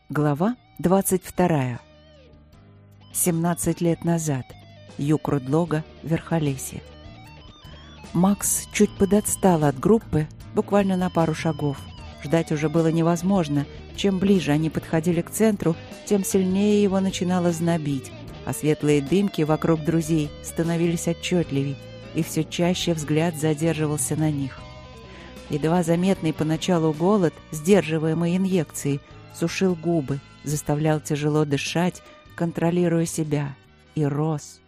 Глава 22. 17 лет назад. Юг Рудлога, Верхолесье. Макс чуть подотстал от группы, буквально на пару шагов. Ждать уже было невозможно. Чем ближе они подходили к центру, тем сильнее его начинало знобить, а светлые дымки вокруг друзей становились отчетливей, и все чаще взгляд задерживался на них. Едва заметный поначалу голод, сдерживаемый инъекцией, сушил губы, заставлял тяжело дышать, контролируя себя. И рос.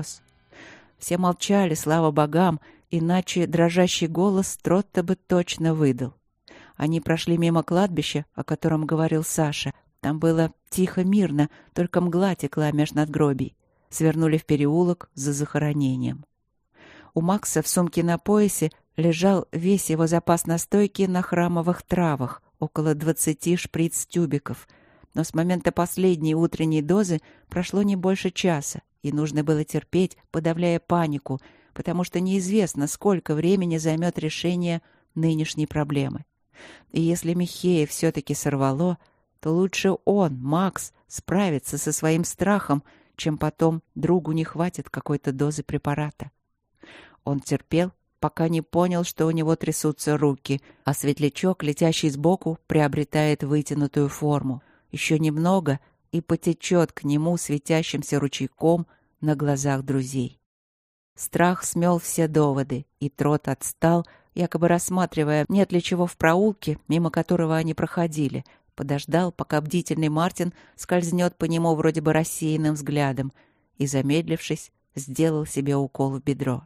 Все молчали, слава богам, иначе дрожащий голос Тротта бы точно выдал. Они прошли мимо кладбища, о котором говорил Саша. Там было тихо, мирно, только мгла текла меж надгробий. Свернули в переулок за захоронением. У Макса в сумке на поясе лежал весь его запас настойки на храмовых травах, около 20 шприц-тюбиков. Но с момента последней утренней дозы прошло не больше часа, и нужно было терпеть, подавляя панику, потому что неизвестно, сколько времени займет решение нынешней проблемы. И если Михея все-таки сорвало, то лучше он, Макс, справится со своим страхом, чем потом другу не хватит какой-то дозы препарата. Он терпел, пока не понял, что у него трясутся руки, а светлячок, летящий сбоку, приобретает вытянутую форму. Еще немного и потечет к нему светящимся ручейком на глазах друзей. Страх смел все доводы, и Трот отстал, якобы рассматривая, нет ли чего в проулке, мимо которого они проходили, подождал, пока бдительный Мартин скользнет по нему вроде бы рассеянным взглядом, и, замедлившись, сделал себе укол в бедро.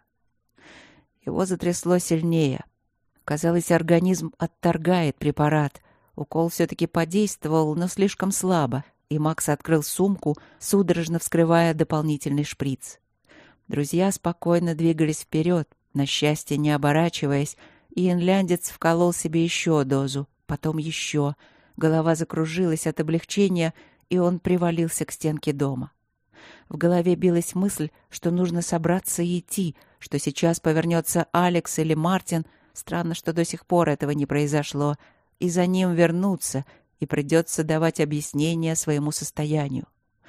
Его затрясло сильнее. Казалось, организм отторгает препарат. Укол все-таки подействовал, но слишком слабо, и Макс открыл сумку, судорожно вскрывая дополнительный шприц. Друзья спокойно двигались вперед, на счастье не оборачиваясь, и инляндец вколол себе еще дозу, потом еще. Голова закружилась от облегчения, и он привалился к стенке дома. В голове билась мысль, что нужно собраться и идти, что сейчас повернется Алекс или Мартин, странно, что до сих пор этого не произошло, и за ним вернуться, и придется давать объяснение своему состоянию.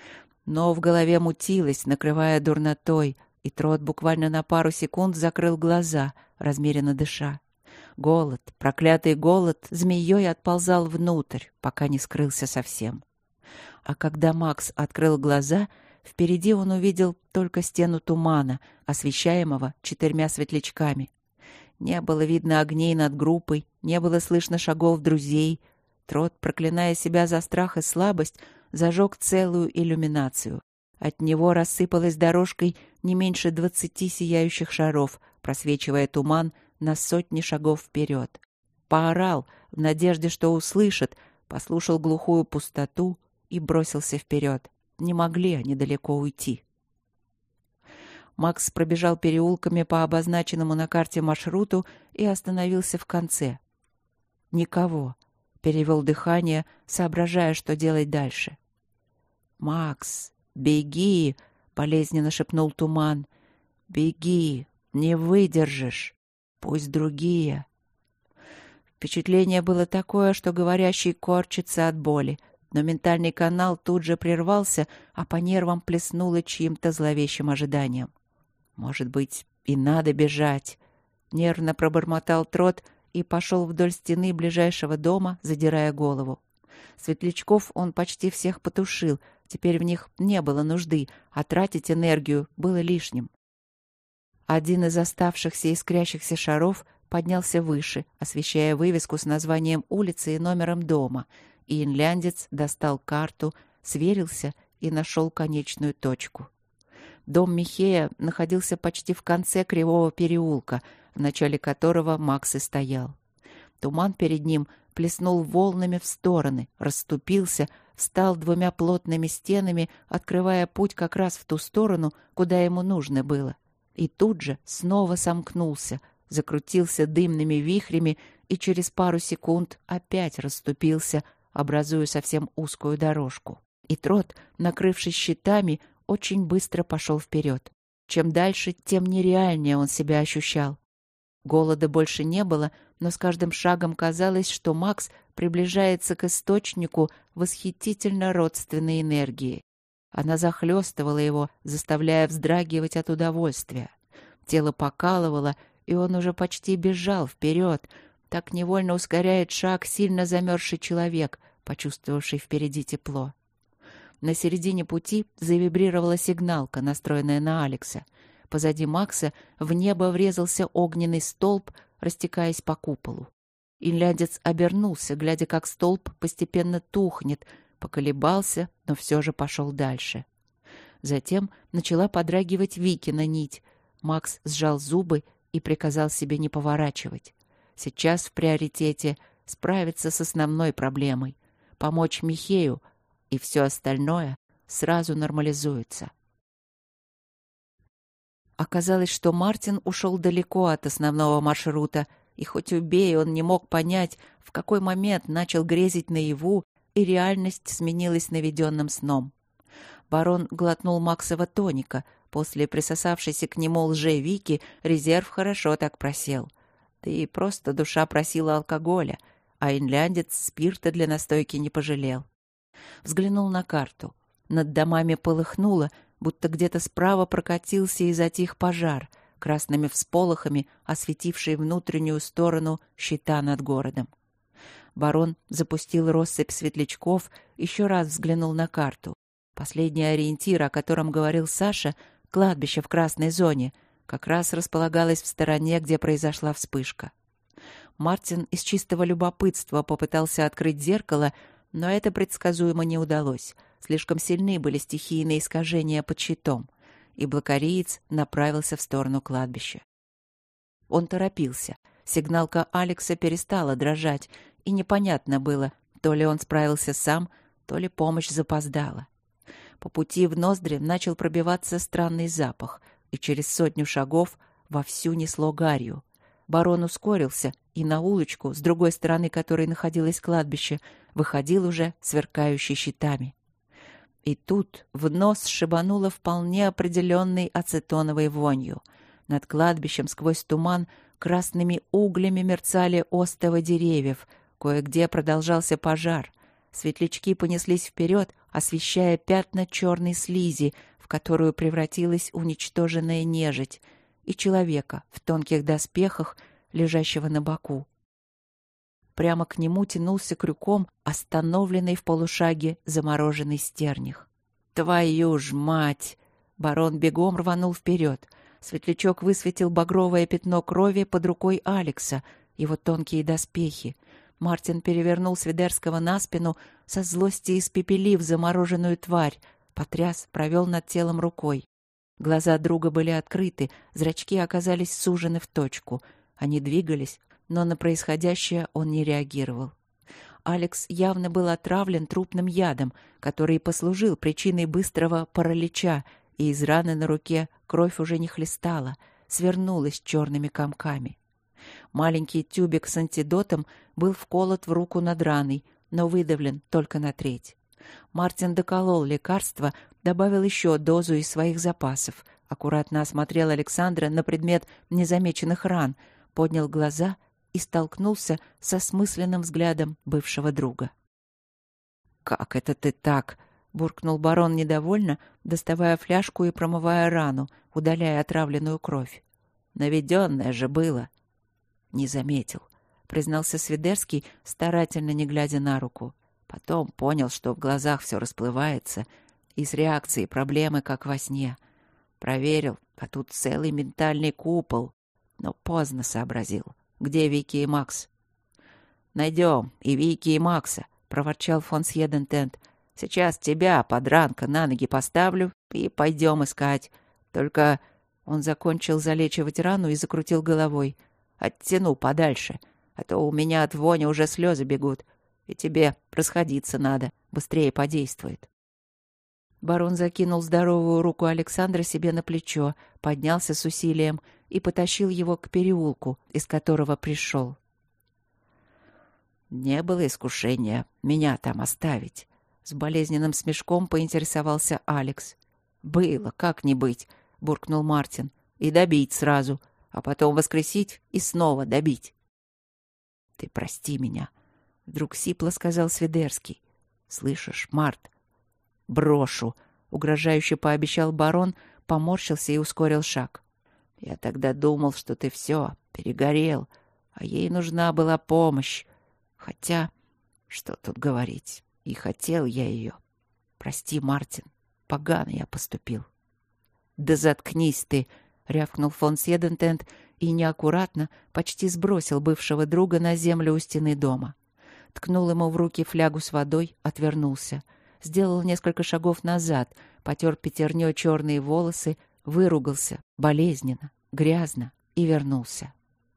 Но в голове мутилось, накрывая дурнотой, и Трот буквально на пару секунд закрыл глаза, размеренно дыша. Голод, проклятый голод, змеей отползал внутрь, пока не скрылся совсем. А когда Макс открыл глаза, впереди он увидел только стену тумана, освещаемого 4 светлячками. Не было видно огней над группой, не было слышно шагов друзей. Трот, проклиная себя за страх и слабость, зажег целую иллюминацию. От него рассыпалась дорожкой не меньше 20 сияющих шаров, просвечивая туман на сотни шагов вперед. Поорал, в надежде, что услышит, послушал глухую пустоту и бросился вперед. Не могли они далеко уйти. Макс пробежал переулками по обозначенному на карте маршруту и остановился в конце. «Никого», — перевел дыхание, соображая, что делать дальше. «Макс, беги!» — болезненно шепнул туман. «Беги! Не выдержишь! Пусть другие!» Впечатление было такое, что говорящий корчится от боли, но ментальный канал тут же прервался, а по нервам плеснуло чьим-то зловещим ожиданием. «Может быть, и надо бежать?» — нервно пробормотал Трот и пошел вдоль стены ближайшего дома, задирая голову. Светлячков он почти всех потушил, теперь в них не было нужды, а тратить энергию было лишним. Один из оставшихся искрящихся шаров поднялся выше, освещая вывеску с названием улицы и номером дома, и инляндец достал карту, сверился и нашел конечную точку. Дом Михея находился почти в конце кривого переулка, в начале которого Макс и стоял. Туман перед ним плеснул волнами в стороны, расступился, встал 2 плотными стенами, открывая путь как раз в ту сторону, куда ему нужно было. И тут же снова сомкнулся, закрутился дымными вихрями и через пару секунд опять расступился, образуя совсем узкую дорожку. И Трот, накрывшись щитами, очень быстро пошел вперед. Чем дальше, тем нереальнее он себя ощущал. Голода больше не было, но с каждым шагом казалось, что Макс приближается к источнику восхитительно родственной энергии. Она захлестывала его, заставляя вздрагивать от удовольствия. Тело покалывало, и он уже почти бежал вперед. Так невольно ускоряет шаг сильно замерзший человек, почувствовавший впереди тепло. На середине пути завибрировала сигналка, настроенная на Алекса. Позади Макса в небо врезался огненный столб, растекаясь по куполу. Инляндец обернулся, глядя, как столб постепенно тухнет, поколебался, но все же пошел дальше. Затем начала подрагивать Викина нить. Макс сжал зубы и приказал себе не поворачивать. Сейчас в приоритете справиться с основной проблемой, помочь Михею, и все остальное сразу нормализуется. Оказалось, что Мартин ушел далеко от основного маршрута, и хоть убей, он не мог понять, в какой момент начал грезить наяву, и реальность сменилась наведенным сном. Барон глотнул Максова тоника. После присосавшейся к нему лже-Вики резерв хорошо так просел. Да и просто душа просила алкоголя, а инляндец спирта для настойки не пожалел. Взглянул на карту. Над домами полыхнуло, будто где-то справа прокатился и затих пожар, красными всполохами осветивший внутреннюю сторону щита над городом. Барон запустил россыпь светлячков, еще раз взглянул на карту. Последний ориентир, о котором говорил Саша, кладбище в красной зоне, как раз располагалось в стороне, где произошла вспышка. Мартин из чистого любопытства попытался открыть зеркало, но это предсказуемо не удалось. Слишком сильны были стихийные искажения под щитом, и блокариец направился в сторону кладбища. Он торопился. Сигналка Алекса перестала дрожать, и непонятно было, то ли он справился сам, то ли помощь запоздала. По пути в ноздри начал пробиваться странный запах, и через 100 шагов вовсю несло гарью. Барон ускорился, и на улочку, с другой стороны которой находилось кладбище, выходил уже сверкающий щитами. И тут в нос шибануло вполне определенной ацетоновой вонью. Над кладбищем сквозь туман красными углями мерцали остовы деревьев, кое-где продолжался пожар. Светлячки понеслись вперед, освещая пятна черной слизи, в которую превратилась уничтоженная нежить, и человека в тонких доспехах, лежащего на боку. Прямо к нему тянулся крюком остановленный в полушаге замороженный стерних. «Твою ж мать!» Барон бегом рванул вперед. Светлячок высветил багровое пятно крови под рукой Алекса, его тонкие доспехи. Мартин перевернул Свидерского на спину, со злости испепелив замороженную тварь, потряс, провел над телом рукой. Глаза друга были открыты, зрачки оказались сужены в точку. Они двигались, но на происходящее он не реагировал. Алекс явно был отравлен трупным ядом, который послужил причиной быстрого паралича, и из раны на руке кровь уже не хлестала, свернулась черными комками. Маленький тюбик с антидотом был вколот в руку над раной, но выдавлен только на треть. Мартин доколол лекарство, добавил еще дозу из своих запасов, аккуратно осмотрел Александра на предмет незамеченных ран, поднял глаза и столкнулся с осмысленным взглядом бывшего друга. «Как это ты так?» — буркнул барон недовольно, доставая фляжку и промывая рану, удаляя отравленную кровь. «Наведенное же было!» «Не заметил», — признался Свидерский, старательно не глядя на руку. Потом понял, что в глазах все расплывается, и с реакцией проблемы, как во сне. Проверил, а тут целый ментальный купол. Но поздно сообразил. Где Вики и Макс? «Найдем и Вики, и Макса», — проворчал фон Сьедентент. «Сейчас тебя, подранка, на ноги поставлю и пойдем искать. Только...» Он закончил залечивать рану и закрутил головой. «Оттяну подальше, а то у меня от вони уже слезы бегут. И тебе расходиться надо, быстрее подействует». Барон закинул здоровую руку Александра себе на плечо, поднялся с усилием и потащил его к переулку, из которого пришел. «Не было искушения меня там оставить», — с болезненным смешком поинтересовался Алекс. «Было, как не быть», — буркнул Мартин. «И добить сразу, а потом воскресить и снова добить». «Ты прости меня». Вдруг сипло сказал Свидерский. «Слышишь, Март?» «Брошу», — угрожающе пообещал барон, поморщился и ускорил шаг. «Я тогда думал, что ты все, перегорел, а ей нужна была помощь. Хотя, что тут говорить, и хотел я ее. Прости, Мартин, погано я поступил». «Да заткнись ты!» — рявкнул фон Седентент и неаккуратно почти сбросил бывшего друга на землю у стены дома. Ткнул ему в руки флягу с водой, отвернулся. Сделал несколько шагов назад, потер пятерней черные волосы, выругался, болезненно, грязно, и вернулся.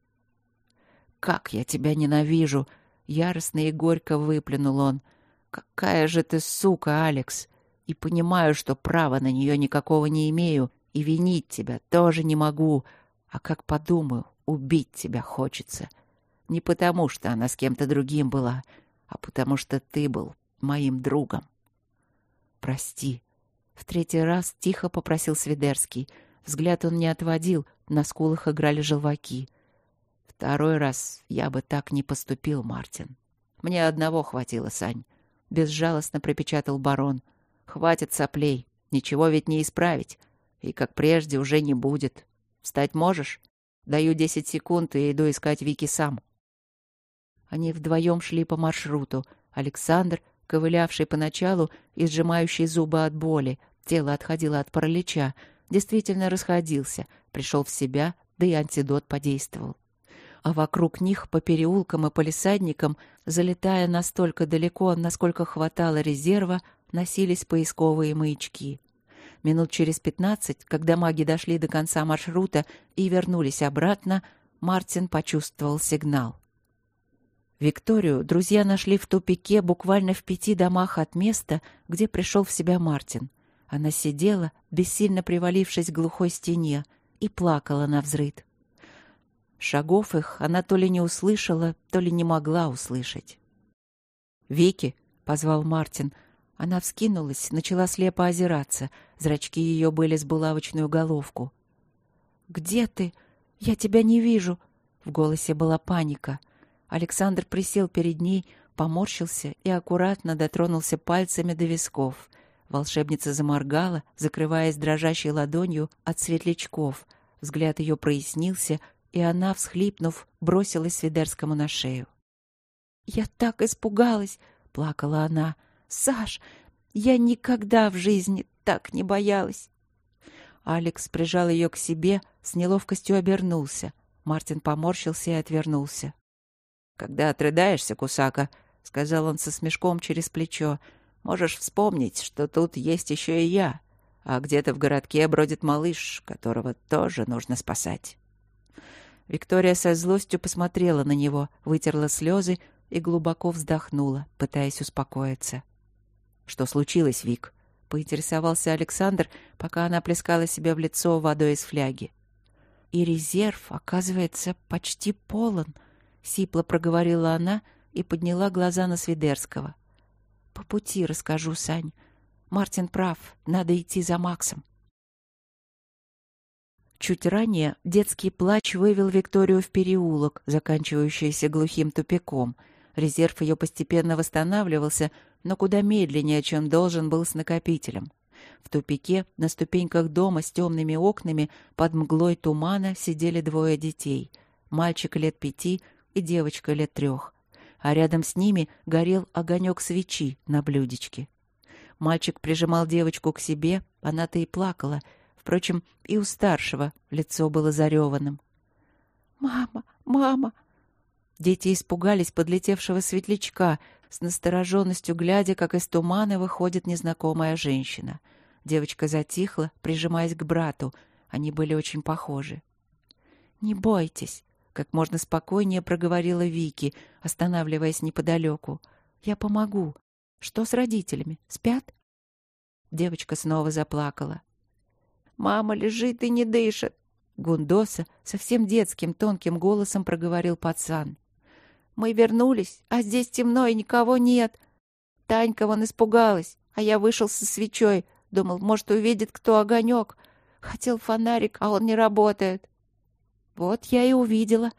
«Как я тебя ненавижу!» — яростно и горько выплюнул он. «Какая же ты сука, Алекс! И понимаю, что права на нее никакого не имею, и винить тебя тоже не могу, а как подумаю, убить тебя хочется. Не потому, что она с кем-то другим была, а потому что ты был моим другом. Прости». В третий раз тихо попросил Свидерский. Взгляд он не отводил, на скулах играли желваки. «Второй раз я бы так не поступил, Мартин. Мне одного хватило, Сань», — безжалостно пропечатал барон. «Хватит соплей, ничего ведь не исправить, и как прежде уже не будет. Встать можешь? Даю 10 секунд и иду искать Вики сам». Они вдвоем шли по маршруту. Александр, ковылявший поначалу и сжимающий зубы от боли, тело отходило от паралича, действительно расходился, пришел в себя, да и антидот подействовал. А вокруг них, по переулкам и палисадникам, залетая настолько далеко, насколько хватало резерва, носились поисковые маячки. Минут через 15, когда маги дошли до конца маршрута и вернулись обратно, Мартин почувствовал сигнал. Викторию друзья нашли в тупике буквально в 5 домах от места, где пришел в себя Мартин. Она сидела, бессильно привалившись к глухой стене, и плакала навзрыд. Шагов их она то ли не услышала, то ли не могла услышать. «Вики!» — позвал Мартин. Она вскинулась, начала слепо озираться. Зрачки ее были с булавочную головку. «Где ты? Я тебя не вижу!» В голосе была паника. Александр присел перед ней, поморщился и аккуратно дотронулся пальцами до висков. Волшебница заморгала, закрываясь дрожащей ладонью от светлячков. Взгляд ее прояснился, и она, всхлипнув, бросилась Свидерскому на шею. «Я так испугалась!» — плакала она. «Саш, я никогда в жизни так не боялась!» Алекс прижал ее к себе, с неловкостью обернулся. Мартин поморщился и отвернулся. «Когда отрыдаешься, Кусака, — сказал он со смешком через плечо, — можешь вспомнить, что тут есть еще и я, а где-то в городке бродит малыш, которого тоже нужно спасать». Виктория со злостью посмотрела на него, вытерла слезы и глубоко вздохнула, пытаясь успокоиться. «Что случилось, Вик?» — поинтересовался Александр, пока она плескала себе в лицо водой из фляги. «И резерв, оказывается, почти полон», — сипло проговорила она и подняла глаза на Свидерского. «По пути расскажу, Сань. Мартин прав, надо идти за Максом». Чуть ранее детский плач вывел Викторию в переулок, заканчивающийся глухим тупиком. Резерв ее постепенно восстанавливался, но куда медленнее, чем должен был с накопителем. В тупике, на ступеньках дома с темными окнами, под мглой тумана сидели 2 детей. Мальчик лет 5 и девочка лет 3. А рядом с ними горел огонек свечи на блюдечке. Мальчик прижимал девочку к себе, она-то и плакала. Впрочем, и у старшего лицо было зареванным. «Мама! Мама!» Дети испугались подлетевшего светлячка, с настороженностью глядя, как из тумана выходит незнакомая женщина. Девочка затихла, прижимаясь к брату. Они были очень похожи. «Не бойтесь», — как можно спокойнее проговорила Вики, останавливаясь неподалеку. «Я помогу. Что с родителями? Спят?» Девочка снова заплакала. «Мама лежит и не дышит», — гундоса совсем детским тонким голосом проговорил пацан. «Мы вернулись, а здесь темно и никого нет. Танька вон испугалась, а я вышел со свечой. Думал, может, увидит кто огонек. Хотел фонарик, а он не работает». «Вот я и увидела», —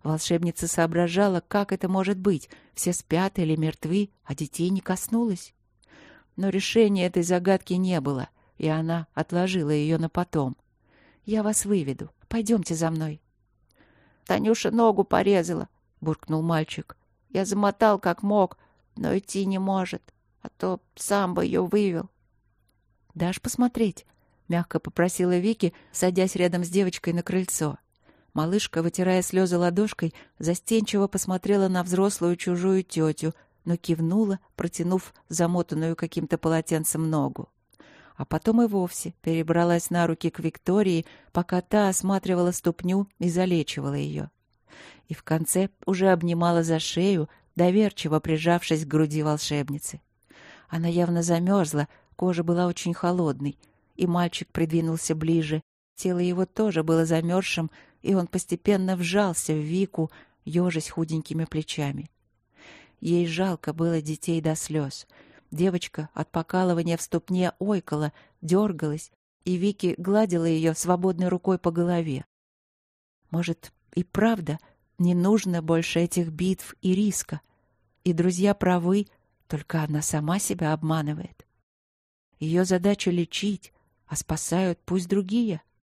Волшебница соображала, как это может быть. Все спят или мертвы, а детей не коснулась. Но решения этой загадки не было, и она отложила ее на потом. «Я вас выведу. Пойдемте за мной». «Танюша ногу порезала», — буркнул мальчик. «Я замотал как мог, но идти не может, а то сам бы ее вывел». «Дашь посмотреть?» — мягко попросила Вики, садясь рядом с девочкой на крыльцо. Малышка, вытирая слезы ладошкой, застенчиво посмотрела на взрослую чужую тетю, но кивнула, протянув замотанную каким-то полотенцем ногу. А потом и вовсе перебралась на руки к Виктории, пока та осматривала ступню и залечивала ее. И в конце уже обнимала за шею, доверчиво прижавшись к груди волшебницы. Она явно замерзла, кожа была очень холодной, и мальчик придвинулся ближе. Тело его тоже было замерзшим, и он постепенно вжался в Вику, ежась худенькими плечами. Ей жалко было детей до слез. Девочка от покалывания в ступне ойкала, дергалась, и Вики гладила ее свободной рукой по голове. Может, и правда не нужно больше этих битв и риска? И друзья правы, только она сама себя обманывает. Ее задача лечить, а спасают пусть другие.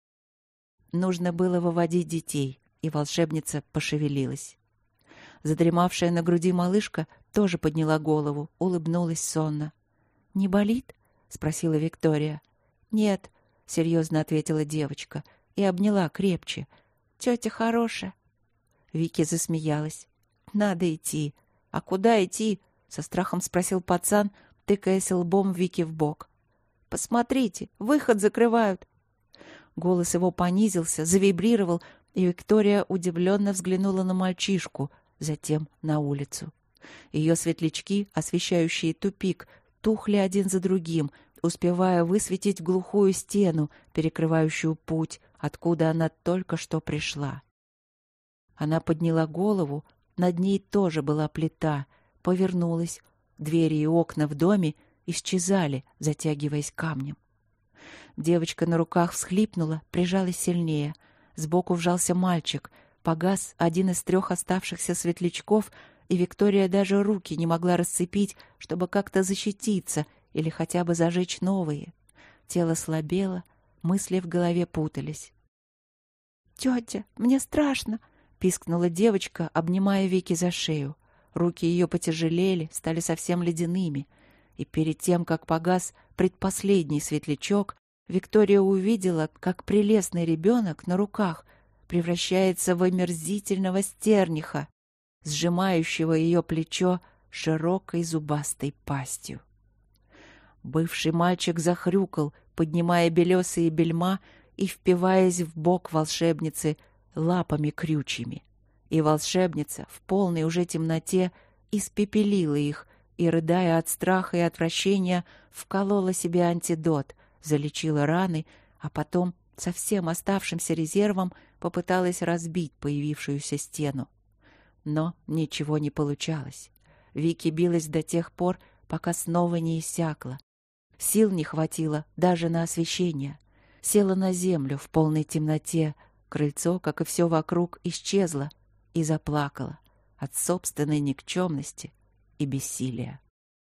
Нужно было выводить детей, и волшебница пошевелилась. Задремавшая на груди малышка тоже подняла голову, улыбнулась сонно. «Не болит?» — спросила Виктория. «Нет», — серьезно ответила девочка и обняла крепче. «Тетя хорошая». Вики засмеялась. «Надо идти». «А куда идти?» — со страхом спросил пацан, тыкаясь лбом Вики в бок. «Посмотрите, выход закрывают». Голос его понизился, завибрировал, и Виктория удивленно взглянула на мальчишку, затем на улицу. Ее светлячки, освещающие тупик, тухли один за другим, успевая высветить глухую стену, перекрывающую путь, откуда она только что пришла. Она подняла голову, над ней тоже была плита, повернулась. Двери и окна в доме исчезали, затягиваясь камнем. Девочка на руках всхлипнула, прижалась сильнее. Сбоку вжался мальчик. Погас один из 3 оставшихся светлячков, и Виктория даже руки не могла расцепить, чтобы как-то защититься или хотя бы зажечь новые. Тело слабело, мысли в голове путались. «Тетя, мне страшно!» — пискнула девочка, обнимая Вики за шею. Руки ее потяжелели, стали совсем ледяными. И перед тем, как погас предпоследний светлячок, Виктория увидела, как прелестный ребенок на руках превращается в омерзительного стерниха, сжимающего ее плечо широкой зубастой пастью. Бывший мальчик захрюкал, поднимая белесые бельма и впиваясь в бок волшебницы лапами крючьями. И волшебница в полной уже темноте испепелила их и, рыдая от страха и отвращения, вколола себе антидот, залечила раны, а потом со всем оставшимся резервом попыталась разбить появившуюся стену. Но ничего не получалось. Вики билась до тех пор, пока снова не иссякла. Сил не хватило даже на освещение. Села на землю в полной темноте. Крыльцо, как и все вокруг, исчезло, и заплакала от собственной никчемности и бессилия.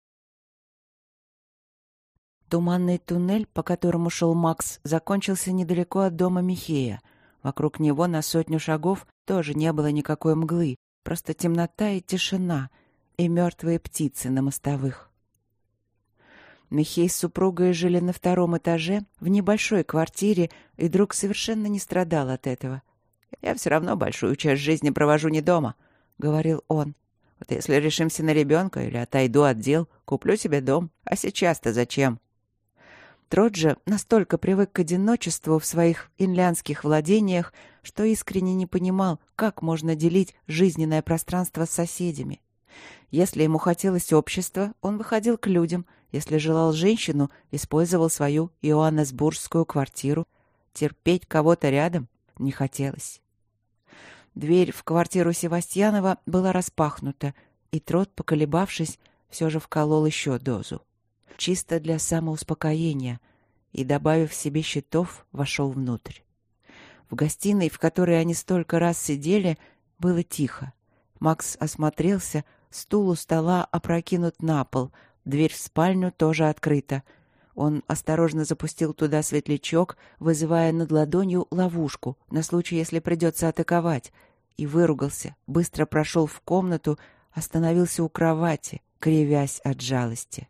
Туманный туннель, по которому шел Макс, закончился недалеко от дома Михея. Вокруг него на 100 шагов тоже не было никакой мглы, просто темнота и тишина, и мертвые птицы на мостовых. Михей с супругой жили на 2 этаже в небольшой квартире, и друг совершенно не страдал от этого. «Я все равно большую часть жизни провожу не дома», — говорил он. «Вот если решимся на ребенка или отойду от дел, куплю себе дом. А сейчас-то зачем?» Троджа настолько привык к одиночеству в своих инлянских владениях, что искренне не понимал, как можно делить жизненное пространство с соседями. Если ему хотелось общества, он выходил к людям. Если желал женщину, использовал свою иоаннесбургскую квартиру. Терпеть кого-то рядом не хотелось. Дверь в квартиру Севастьянова была распахнута, и Трод, поколебавшись, все же вколол еще дозу. Чисто для самоуспокоения, и, добавив себе щитов, вошел внутрь. В гостиной, в которой они столько раз сидели, Было тихо. Макс осмотрелся, стул у стола опрокинут на пол, дверь в спальню тоже открыта. Он осторожно запустил туда светлячок, вызывая над ладонью ловушку на случай, если придется атаковать, и выругался, быстро прошел в комнату, остановился у кровати, кривясь от жалости.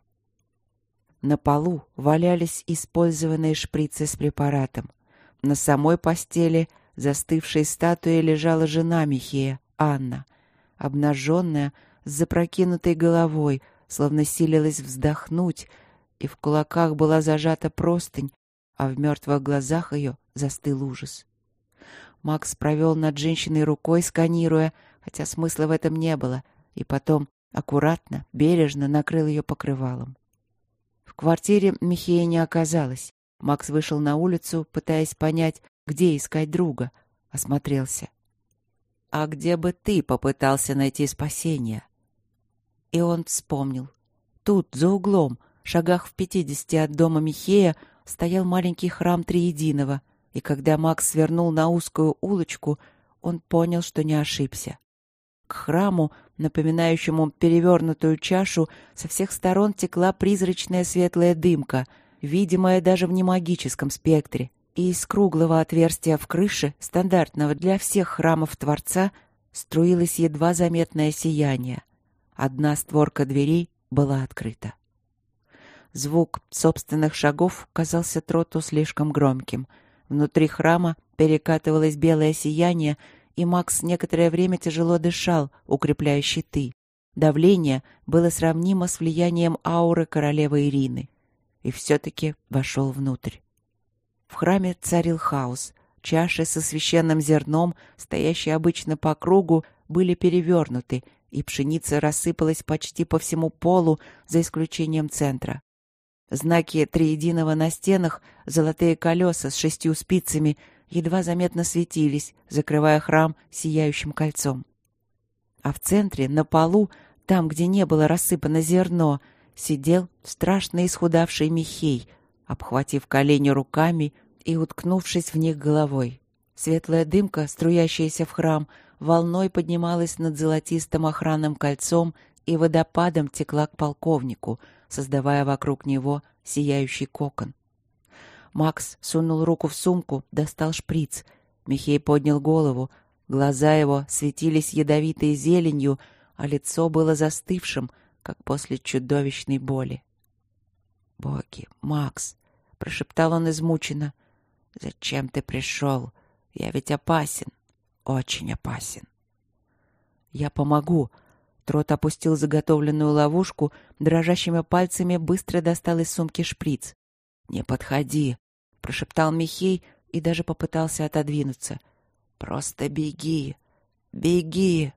На полу валялись использованные шприцы с препаратом. На самой постели застывшей статуей лежала жена Михея, Анна, обнаженная, с запрокинутой головой, словно силилась вздохнуть, и в кулаках была зажата простынь, а в мертвых глазах ее застыл ужас. Макс провел над женщиной рукой, сканируя, хотя смысла в этом не было, и потом аккуратно, бережно накрыл ее покрывалом. В квартире Михея не оказалось. Макс вышел на улицу, пытаясь понять, где искать друга. Осмотрелся. «А где бы ты попытался найти спасение?» И он вспомнил. Тут, за углом, шагах в 50 от дома Михея, стоял маленький храм Триединого, и когда Макс свернул на узкую улочку, он понял, что не ошибся. К храму, напоминающему перевернутую чашу, со всех сторон текла призрачная светлая дымка, видимая даже в немагическом спектре, и из круглого отверстия в крыше, стандартного для всех храмов Творца, струилось едва заметное сияние. Одна створка дверей была открыта. Звук собственных шагов казался Троту слишком громким. Внутри храма перекатывалось белое сияние, и Макс некоторое время тяжело дышал, укрепляя щиты. Давление было сравнимо с влиянием ауры королевы Ирины. И все-таки вошел внутрь. В храме царил хаос. Чаши со священным зерном, стоящие обычно по кругу, были перевернуты, и пшеница рассыпалась почти по всему полу, за исключением центра. Знаки Триединого на стенах, золотые колеса с 6 спицами, едва заметно светились, закрывая храм сияющим кольцом. А в центре, на полу, там, где не было рассыпано зерно, сидел страшно исхудавший Михей, обхватив колени руками и уткнувшись в них головой. Светлая дымка, струящаяся в храм, волной поднималась над золотистым охранным кольцом и водопадом текла к полковнику, создавая вокруг него сияющий кокон. Макс сунул руку в сумку, достал шприц. Михей поднял голову. Глаза его светились ядовитой зеленью, а лицо было застывшим, как после чудовищной боли. «Боги, Макс!» — прошептал он измученно. «Зачем ты пришел? Я ведь опасен, очень опасен». «Я помогу». Трот опустил заготовленную ловушку, дрожащими пальцами быстро достал из сумки шприц. «Не подходи», — прошептал Михей и даже попытался отодвинуться. «Просто беги, беги».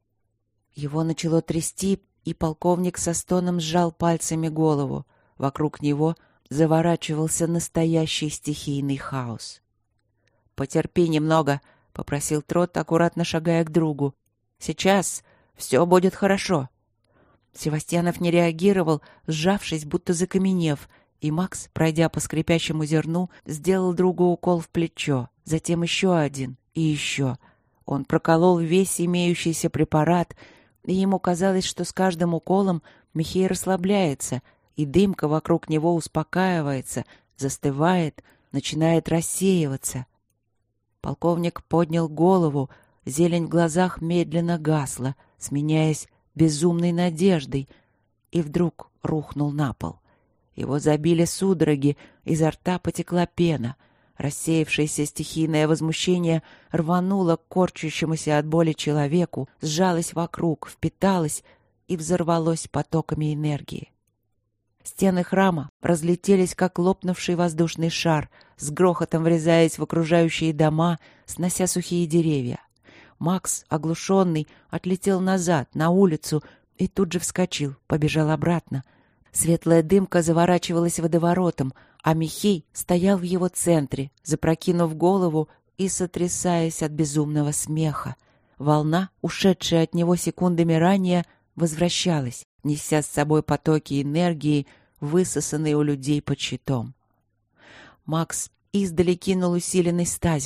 Его начало трясти, и полковник со стоном сжал пальцами голову. Вокруг него заворачивался настоящий стихийный хаос. «Потерпи немного», — попросил Трот, аккуратно шагая к другу. «Сейчас все будет хорошо». Севастьянов не реагировал, сжавшись, будто закаменев, и Макс, пройдя по скрипящему зерну, сделал другу укол в плечо, затем еще один и еще. Он проколол весь имеющийся препарат, и ему казалось, что с каждым уколом Михей расслабляется, и дымка вокруг него успокаивается, застывает, начинает рассеиваться. Полковник поднял голову, зелень в глазах медленно гасла, сменяясь безумной надеждой, и вдруг рухнул на пол. Его забили судороги, изо рта потекла пена. Рассеявшееся стихийное возмущение рвануло к корчащемуся от боли человеку, сжалось вокруг, впиталось и взорвалось потоками энергии. Стены храма разлетелись, как лопнувший воздушный шар, с грохотом врезаясь в окружающие дома, снося сухие деревья. Макс, оглушенный, отлетел назад, на улицу, и тут же вскочил, побежал обратно. Светлая дымка заворачивалась водоворотом, а Михей стоял в его центре, запрокинув голову и сотрясаясь от безумного смеха. Волна, ушедшая от него секундами ранее, возвращалась, неся с собой потоки энергии, высосанные у людей под щитом. Макс издали кинул усиленный стазис.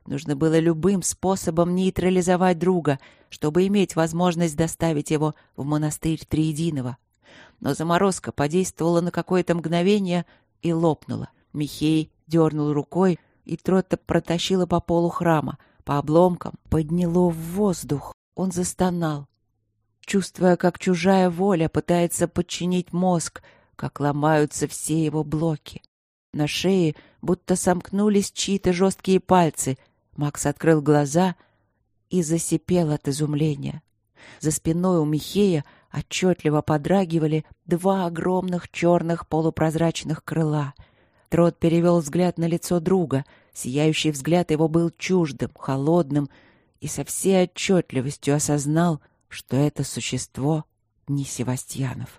Нужно было любым способом нейтрализовать друга, чтобы иметь возможность доставить его в монастырь Триединого. Но заморозка подействовала на какое-то мгновение и лопнула. Михей дернул рукой, и Тротта протащила по полу храма, по обломкам, подняло в воздух. Он застонал, чувствуя, как чужая воля пытается подчинить мозг, как ломаются все его блоки. На шее будто сомкнулись чьи-то жесткие пальцы. Макс открыл глаза и засипел от изумления. За спиной у Михея отчетливо подрагивали два огромных черных полупрозрачных крыла. Трот перевел взгляд на лицо друга. Сияющий взгляд его был чуждым, холодным, и со всей отчетливостью осознал, что это существо не Севастьянов.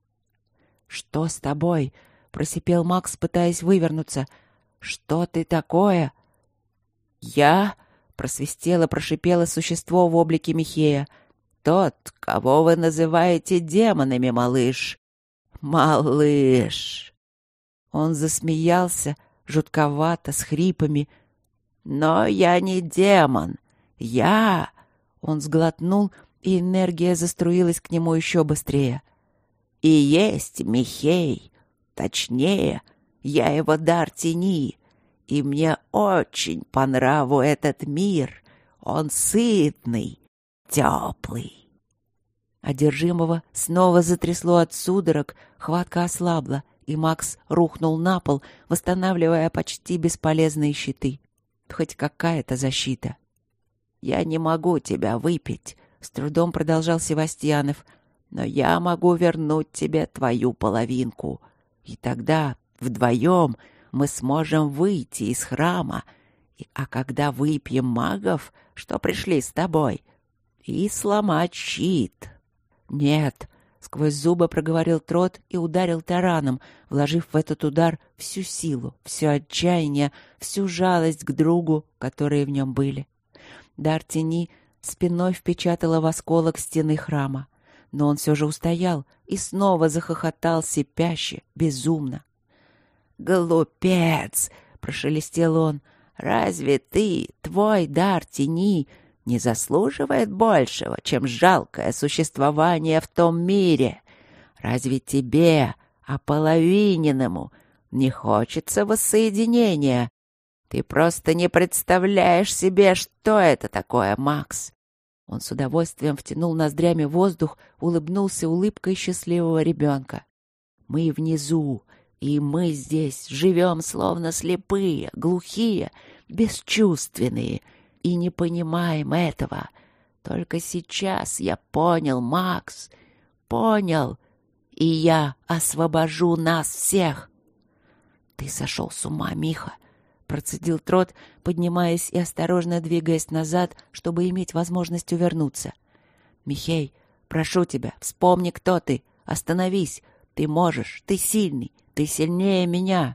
«Что с тобой?» — просипел Макс, пытаясь вывернуться. «Что ты такое?» «Я?» — прошипело существо в облике Михея. «Тот, кого вы называете демонами, малыш». «Малыш!» Он засмеялся, жутковато, с хрипами. «Но я не демон. Я...» Он сглотнул, и энергия заструилась к нему еще быстрее. «И есть Михей. Точнее, я его дар тени. И мне очень по нраву этот мир. Он сытный, теплый». Одержимого снова затрясло от судорог, хватка ослабла, и Макс рухнул на пол, восстанавливая почти бесполезные щиты. Хоть какая-то защита. «Я не могу тебя выпить», — с трудом продолжал Севастьянов, «но я могу вернуть тебе твою половинку. И тогда вдвоем мы сможем выйти из храма, а когда выпьем магов, что пришли с тобой, и сломать щит». «Нет», — сквозь зубы проговорил Трот и ударил тараном, вложив в этот удар всю силу, все отчаяние, всю жалость к другу, которые в нем были. Дар тени спиной впечатала в осколок стены храма, но он все же устоял и снова захохотал сипяще, безумно. «Глупец!» — прошелестел он. «Разве твой дар тени, не заслуживает большего, чем жалкое существование в том мире? Разве тебе, ополовиненному, не хочется воссоединения? Ты просто не представляешь себе, что это такое, Макс!» Он с удовольствием втянул ноздрями воздух, улыбнулся улыбкой счастливого ребенка. «Мы внизу, и мы здесь живем словно слепые, глухие, бесчувственные, и не понимаем этого. Только сейчас я понял, Макс, понял, и я освобожу нас всех». «Ты сошел с ума, Миха!» — процедил Трот, поднимаясь и осторожно двигаясь назад, чтобы иметь возможность увернуться. «Михей, прошу тебя, вспомни, кто ты. Остановись. Ты можешь. Ты сильный. Ты сильнее меня».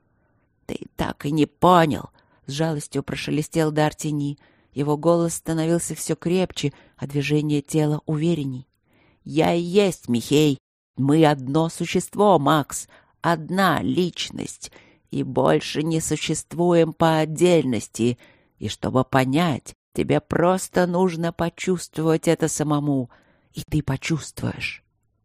«Ты так и не понял!» — с жалостью прошелестел дар тени. Его голос становился все крепче, а движение тела уверенней. «Я и есть Михей. Мы одно существо, Макс. Одна личность. И больше не существуем по отдельности. И чтобы понять, тебе просто нужно почувствовать это самому. И ты почувствуешь».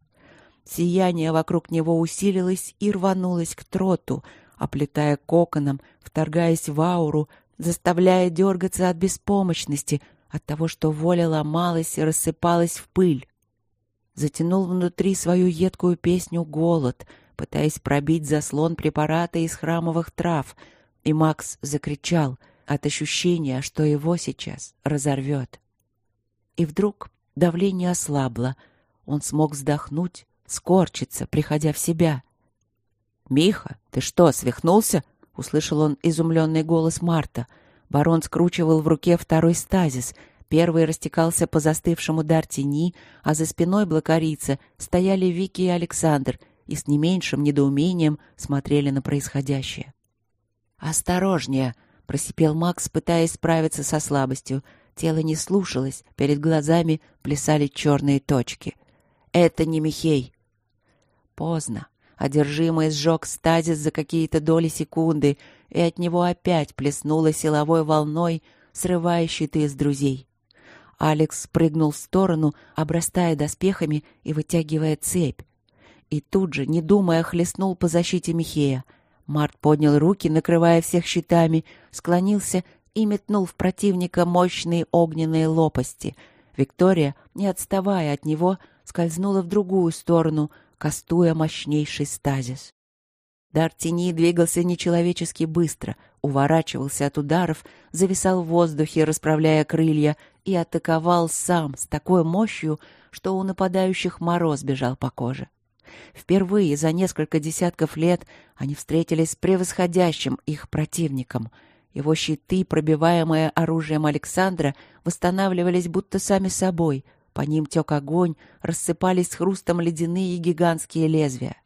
Сияние вокруг него усилилось и рванулось к Троту, оплетая коконом, вторгаясь в ауру, заставляя дергаться от беспомощности, от того, что воля ломалась и рассыпалась в пыль. Затянул внутри свою едкую песню голод, пытаясь пробить заслон препарата из храмовых трав, и Макс закричал от ощущения, что его сейчас разорвет. И вдруг давление ослабло, он смог вздохнуть, скорчиться, приходя в себя. «Миха, ты что, свихнулся?» — услышал он изумленный голос Марта. Барон скручивал в руке второй стазис. Первый растекался по застывшему дар тени, а за спиной блокарицы стояли Вики и Александр и с не меньшим недоумением смотрели на происходящее. «Осторожнее!» — просипел Макс, пытаясь справиться со слабостью. Тело не слушалось, перед глазами плясали черные точки. «Это не Михей!» Поздно. Одержимый сжег стазис за какие-то доли секунды, и от него опять плеснуло силовой волной, срывающей ты из друзей. Алекс прыгнул в сторону, обрастая доспехами и вытягивая цепь. И тут же, не думая, хлестнул по защите Михея. Март поднял руки, накрывая всех щитами, склонился и метнул в противника мощные огненные лопасти. Виктория, не отставая от него, скользнула в другую сторону, кастуя мощнейший стазис. Дар тени двигался нечеловечески быстро, уворачивался от ударов, зависал в воздухе, расправляя крылья, и атаковал сам с такой мощью, что у нападающих мороз бежал по коже. Впервые за несколько десятков лет они встретились с превосходящим их противником. Его щиты, пробиваемые оружием Александра, восстанавливались будто сами собой. По ним тек огонь, рассыпались с хрустом ледяные гигантские лезвия.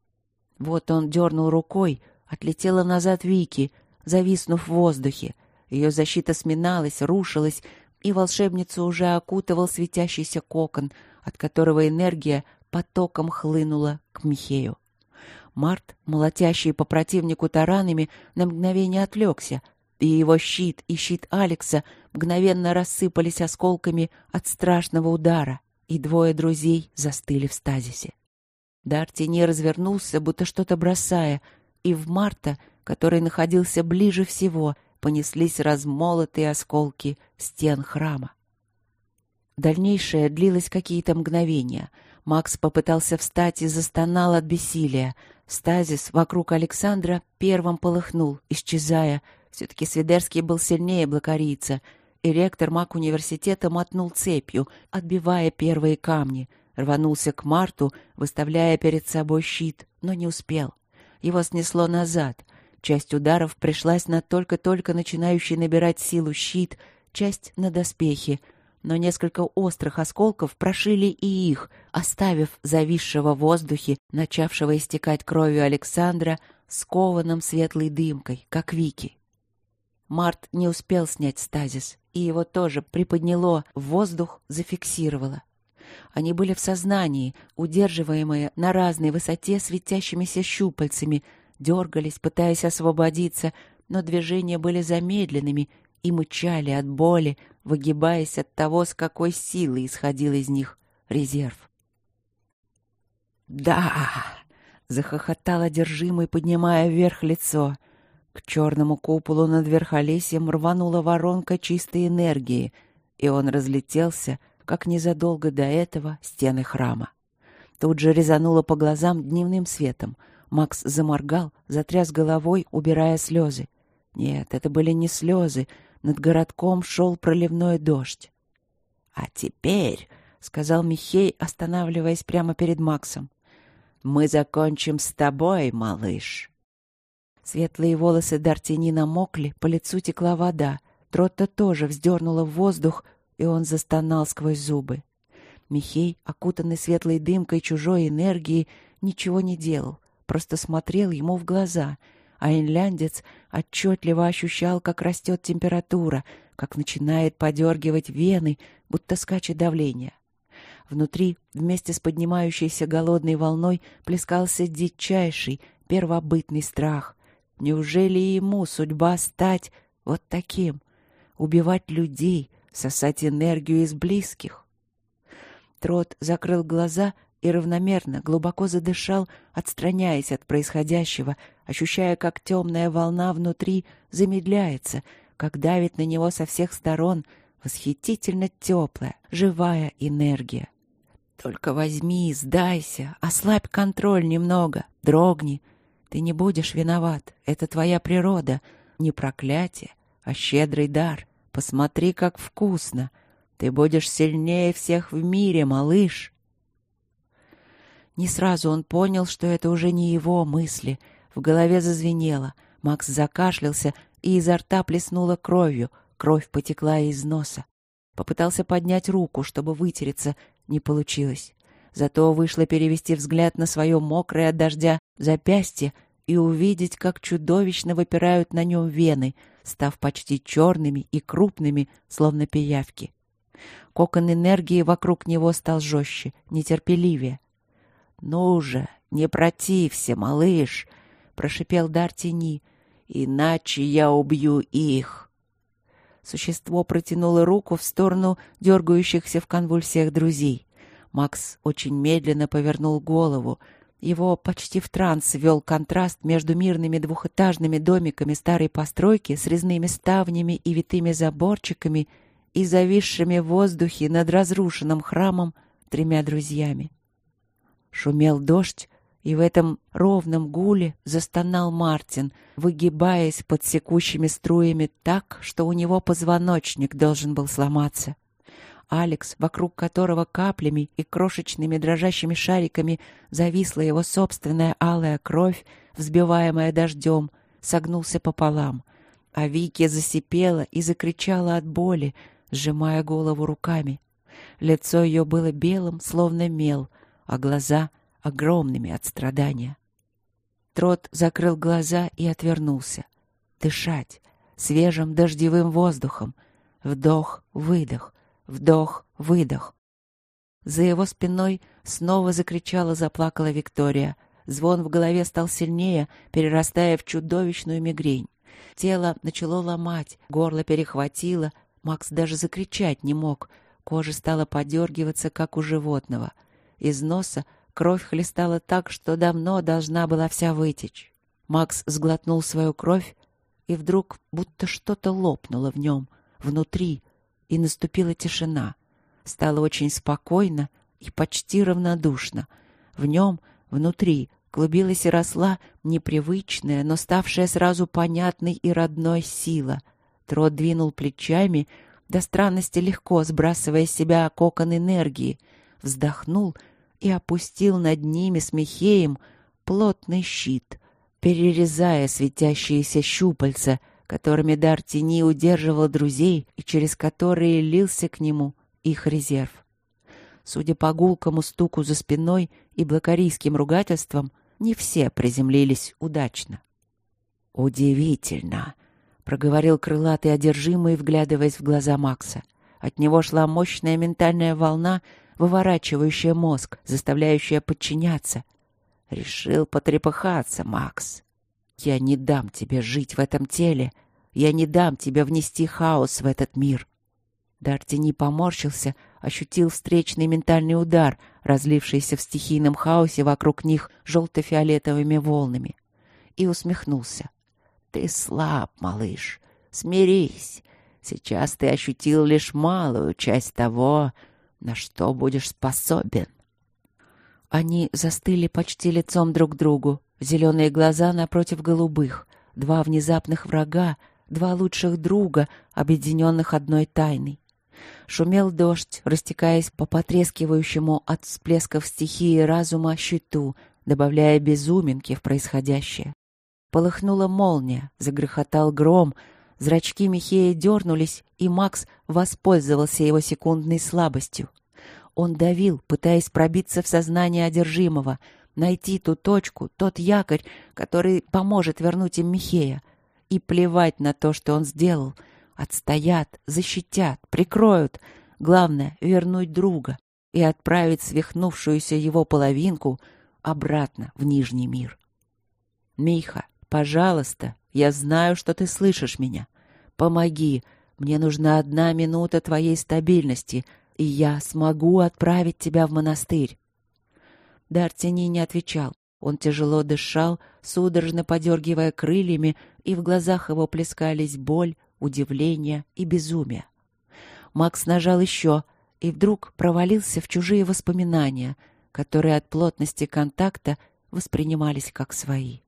Вот он дернул рукой, отлетела назад Вики, зависнув в воздухе. Ее защита сминалась, рушилась, и волшебницу уже окутывал светящийся кокон, от которого энергия потоком хлынула к Михею. Март, молотящий по противнику таранами, на мгновение отвлекся, и его щит и щит Алекса мгновенно рассыпались осколками от страшного удара, и двое друзей застыли в стазисе. Дар тени развернулся, будто что-то бросая, и в Марта, который находился ближе всего, понеслись размолотые осколки стен храма. Дальнейшее длилось какие-то мгновения. Макс попытался встать и застонал от бессилия. Стазис вокруг Александра первым полыхнул, исчезая. Все-таки Свидерский был сильнее блокарийца, и ректор маг-университета мотнул цепью, отбивая первые камни. Рванулся к Марту, выставляя перед собой щит, но не успел. Его снесло назад. Часть ударов пришлась на только-только начинающий набирать силу щит, часть — на доспехи. Но несколько острых осколков прошили и их, оставив зависшего в воздухе, начавшего истекать кровью Александра, скованным светлой дымкой, как Вики. Март не успел снять стазис, и его тоже приподняло в воздух, зафиксировало. Они были в сознании, удерживаемые на разной высоте светящимися щупальцами, дергались, пытаясь освободиться, но движения были замедленными и мычали от боли, выгибаясь от того, с какой силой исходил из них резерв. «Да!» — захохотал одержимый, поднимая вверх лицо. К черному куполу над Верхолесьем рванула воронка чистой энергии, и он разлетелся, как незадолго до этого стены храма. Тут же резануло по глазам дневным светом. Макс заморгал, затряс головой, убирая слезы. Нет, это были не слезы. Над городком шел проливной дождь. «А теперь», — сказал Михей, останавливаясь прямо перед Максом, — «мы закончим с тобой, малыш». Светлые волосы Д'Артини намокли, по лицу текла вода. Тротта тоже вздернула в воздух, и он застонал сквозь зубы. Михей, окутанный светлой дымкой чужой энергии, ничего не делал, просто смотрел ему в глаза, а инляндец отчетливо ощущал, как растет температура, как начинает подергивать вены, будто скачет давление. Внутри, вместе с поднимающейся голодной волной, плескался дичайший, первобытный страх. Неужели ему судьба стать вот таким? Убивать людей, сосать энергию из близких? Трот закрыл глаза и равномерно, глубоко задышал, отстраняясь от происходящего, ощущая, как темная волна внутри замедляется, как давит на него со всех сторон восхитительно теплая, живая энергия. «Только возьми, сдайся, ослабь контроль немного, дрогни. Ты не будешь виноват, это твоя природа, не проклятие, а щедрый дар. Посмотри, как вкусно. Ты будешь сильнее всех в мире, малыш». Не сразу он понял, что это уже не его мысли. В голове зазвенело. Макс закашлялся, и изо рта плеснуло кровью. Кровь потекла из носа. Попытался поднять руку, чтобы вытереться. Не получилось. Зато вышло перевести взгляд на свое мокрое от дождя запястье и увидеть, как чудовищно выпирают на нем вены, став почти черными и крупными, словно пиявки. Кокон энергии вокруг него стал жестче, нетерпеливее. «Ну же, «Не протився, малыш!» — прошипел Д'Артини. «Иначе я убью их!» Существо протянуло руку в сторону дергающихся в конвульсиях друзей. Макс очень медленно повернул голову. Его почти в транс ввел контраст между мирными двухэтажными домиками старой постройки с резными ставнями и витыми заборчиками и зависшими в воздухе над разрушенным храмом 3 друзьями. Шумел дождь, и в этом ровном гуле застонал Мартин, выгибаясь под секущими струями так, что у него позвоночник должен был сломаться. Алекс, вокруг которого каплями и крошечными дрожащими шариками зависла его собственная алая кровь, взбиваемая дождем, согнулся пополам, а Вики засипела и закричала от боли, сжимая голову руками. Лицо ее было белым, словно мел, а глаза — огромными от страдания. Трот закрыл глаза и отвернулся. Дышать свежим дождевым воздухом. Вдох-выдох, вдох-выдох. За его спиной снова закричала, заплакала Виктория. Звон в голове стал сильнее, перерастая в чудовищную мигрень. Тело начало ломать, горло перехватило. Макс даже закричать не мог. Кожа стала подергиваться, как у животного. Из носа кровь хлестала так, что давно должна была вся вытечь. Макс сглотнул свою кровь, и вдруг будто что-то лопнуло в нем, внутри, и наступила тишина. Стало очень спокойно и почти равнодушно. В нем, внутри, клубилась и росла непривычная, но ставшая сразу понятной и родной сила. Трот двинул плечами, до странности легко сбрасывая с себя кокон энергии, вздохнул и опустил над ними с Михеем плотный щит, перерезая светящиеся щупальца, которыми Д'Артини удерживал друзей и через которые лился к нему их резерв. Судя по гулкому стуку за спиной и блокарийским ругательствам, не все приземлились удачно. «Удивительно!» — проговорил крылатый одержимый, вглядываясь в глаза Макса. От него шла мощная ментальная волна, выворачивающая мозг, заставляющая подчиняться. «Решил потрепыхаться, Макс. Я не дам тебе жить в этом теле. Я не дам тебе внести хаос в этот мир». Д'Артини поморщился, ощутил встречный ментальный удар, разлившийся в стихийном хаосе вокруг них желто-фиолетовыми волнами, и усмехнулся. «Ты слаб, малыш. Смирись. Сейчас ты ощутил лишь малую часть того, на что будешь способен». Они застыли почти лицом друг к другу, зеленые глаза напротив голубых, 2 внезапных врага, 2 лучших друга, объединенных одной тайной. Шумел дождь, растекаясь по потрескивающему от всплесков стихии разума щиту, добавляя безуминки в происходящее. Полыхнула молния, загрохотал гром, зрачки Михея дернулись, и Макс воспользовался его секундной слабостью. Он давил, пытаясь пробиться в сознание одержимого, найти ту точку, тот якорь, который поможет вернуть им Михея. И плевать на то, что он сделал. Отстоят, защитят, прикроют. Главное — вернуть друга и отправить свихнувшуюся его половинку обратно в Нижний мир. «Миха, пожалуйста, я знаю, что ты слышишь меня. Помоги, мне нужна 1 минута твоей стабильности, и я смогу отправить тебя в монастырь». Д'Артини не отвечал. Он тяжело дышал, судорожно подергивая крыльями, и в глазах его плескались боль, удивление и безумие. Макс нажал еще и вдруг провалился в чужие воспоминания, которые от плотности контакта воспринимались как свои.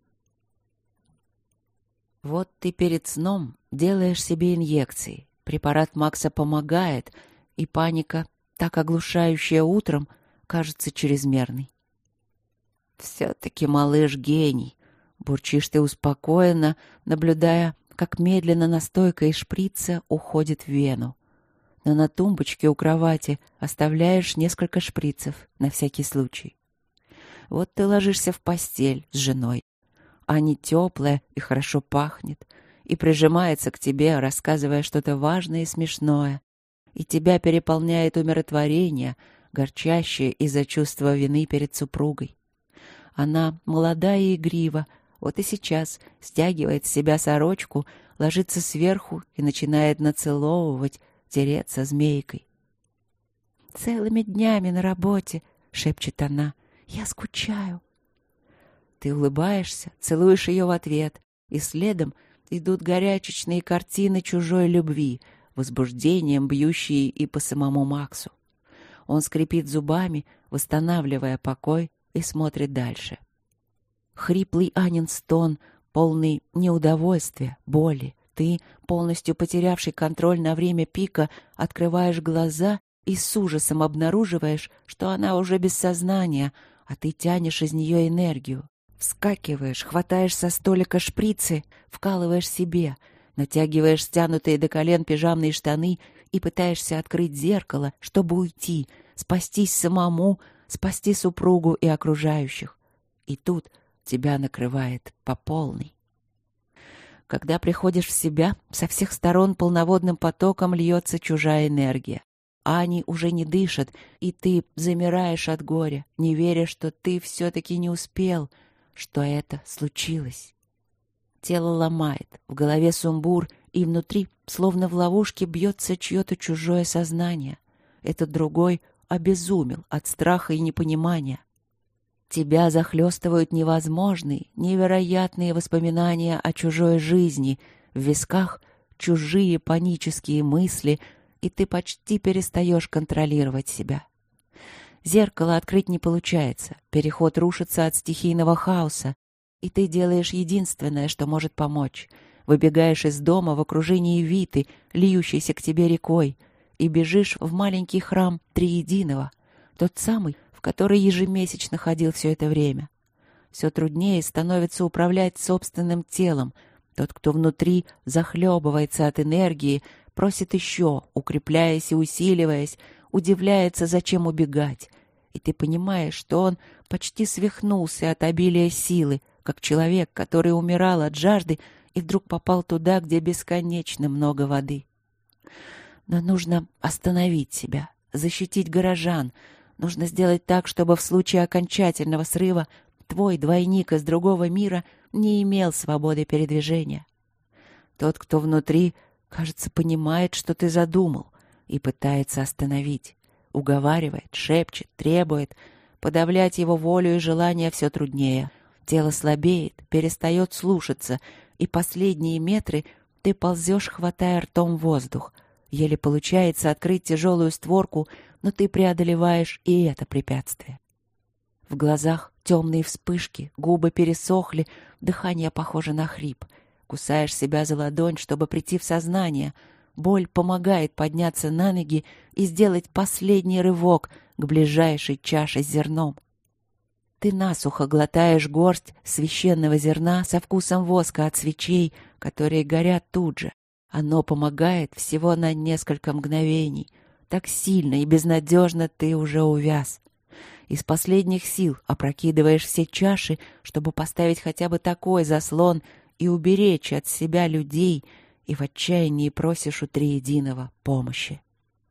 Вот ты перед сном делаешь себе инъекции. Препарат Макса помогает, и паника, так оглушающая утром, кажется чрезмерной. «Все-таки малыш гений», — бурчишь ты успокоенно, наблюдая, как медленно настойка из шприца уходит в вену. Но на тумбочке у кровати оставляешь несколько шприцев на всякий случай. Вот ты ложишься в постель с женой. Аня теплая и хорошо пахнет, и прижимается к тебе, рассказывая что-то важное и смешное. И тебя переполняет умиротворение, горчащее из-за чувства вины перед супругой. Она молода и игрива, вот и сейчас стягивает с себя сорочку, ложится сверху и начинает нацеловывать, тереться змейкой. «Целыми днями на работе», — шепчет она, — «я скучаю». Ты улыбаешься, целуешь ее в ответ, и следом идут горячечные картины чужой любви, возбуждением бьющие и по самому Максу. Он скрипит зубами, восстанавливая покой, и смотрит дальше. Хриплый Анин стон, полный неудовольствия, боли. Ты, полностью потерявший контроль на время пика, открываешь глаза и с ужасом обнаруживаешь, что она уже без сознания, а ты тянешь из нее энергию. Вскакиваешь, хватаешь со столика шприцы, вкалываешь себе, натягиваешь стянутые до колен пижамные штаны и пытаешься открыть зеркало, чтобы уйти, спастись самому, спасти супругу и окружающих. И тут тебя накрывает по полной. Когда приходишь в себя, со всех сторон полноводным потоком льется чужая энергия. Ани уже не дышит, и ты замираешь от горя, не веря, что ты все-таки не успел, что это случилось. Тело ломает, в голове сумбур, и внутри, словно в ловушке, бьется чье-то чужое сознание. Этот другой обезумел от страха и непонимания. Тебя захлестывают невозможные, невероятные воспоминания о чужой жизни, в висках чужие панические мысли, и ты почти перестаешь контролировать себя. Зеркало открыть не получается, переход рушится от стихийного хаоса, и ты делаешь единственное, что может помочь. Выбегаешь из дома в окружении Виты, льющейся к тебе рекой, и бежишь в маленький храм Триединого, тот самый, в который ежемесячно ходил все это время. Все труднее становится управлять собственным телом. Тот, кто внутри захлебывается от энергии, просит еще, укрепляясь и усиливаясь, удивляется, зачем убегать. И ты понимаешь, что он почти свихнулся от обилия силы, как человек, который умирал от жажды и вдруг попал туда, где бесконечно много воды. Но нужно остановить себя, защитить горожан. Нужно сделать так, чтобы в случае окончательного срыва твой двойник из другого мира не имел свободы передвижения. Тот, кто внутри, кажется, понимает, что ты задумал, и пытается остановить. Уговаривает, шепчет, требует. Подавлять его волю и желание все труднее. Тело слабеет, перестает слушаться, и последние метры ты ползешь, хватая ртом воздух. Еле получается открыть тяжелую створку, но ты преодолеваешь и это препятствие. В глазах темные вспышки, губы пересохли, дыхание похоже на хрип. Кусаешь себя за ладонь, чтобы прийти в сознание. Боль помогает подняться на ноги и сделать последний рывок к ближайшей чаше с зерном. Ты насухо глотаешь горсть священного зерна со вкусом воска от свечей, которые горят тут же. Оно помогает всего на несколько мгновений. Так сильно и безнадежно ты уже увяз. Из последних сил опрокидываешь все чаши, чтобы поставить хотя бы такой заслон и уберечь от себя людей, и в отчаянии просишь у Триединого помощи.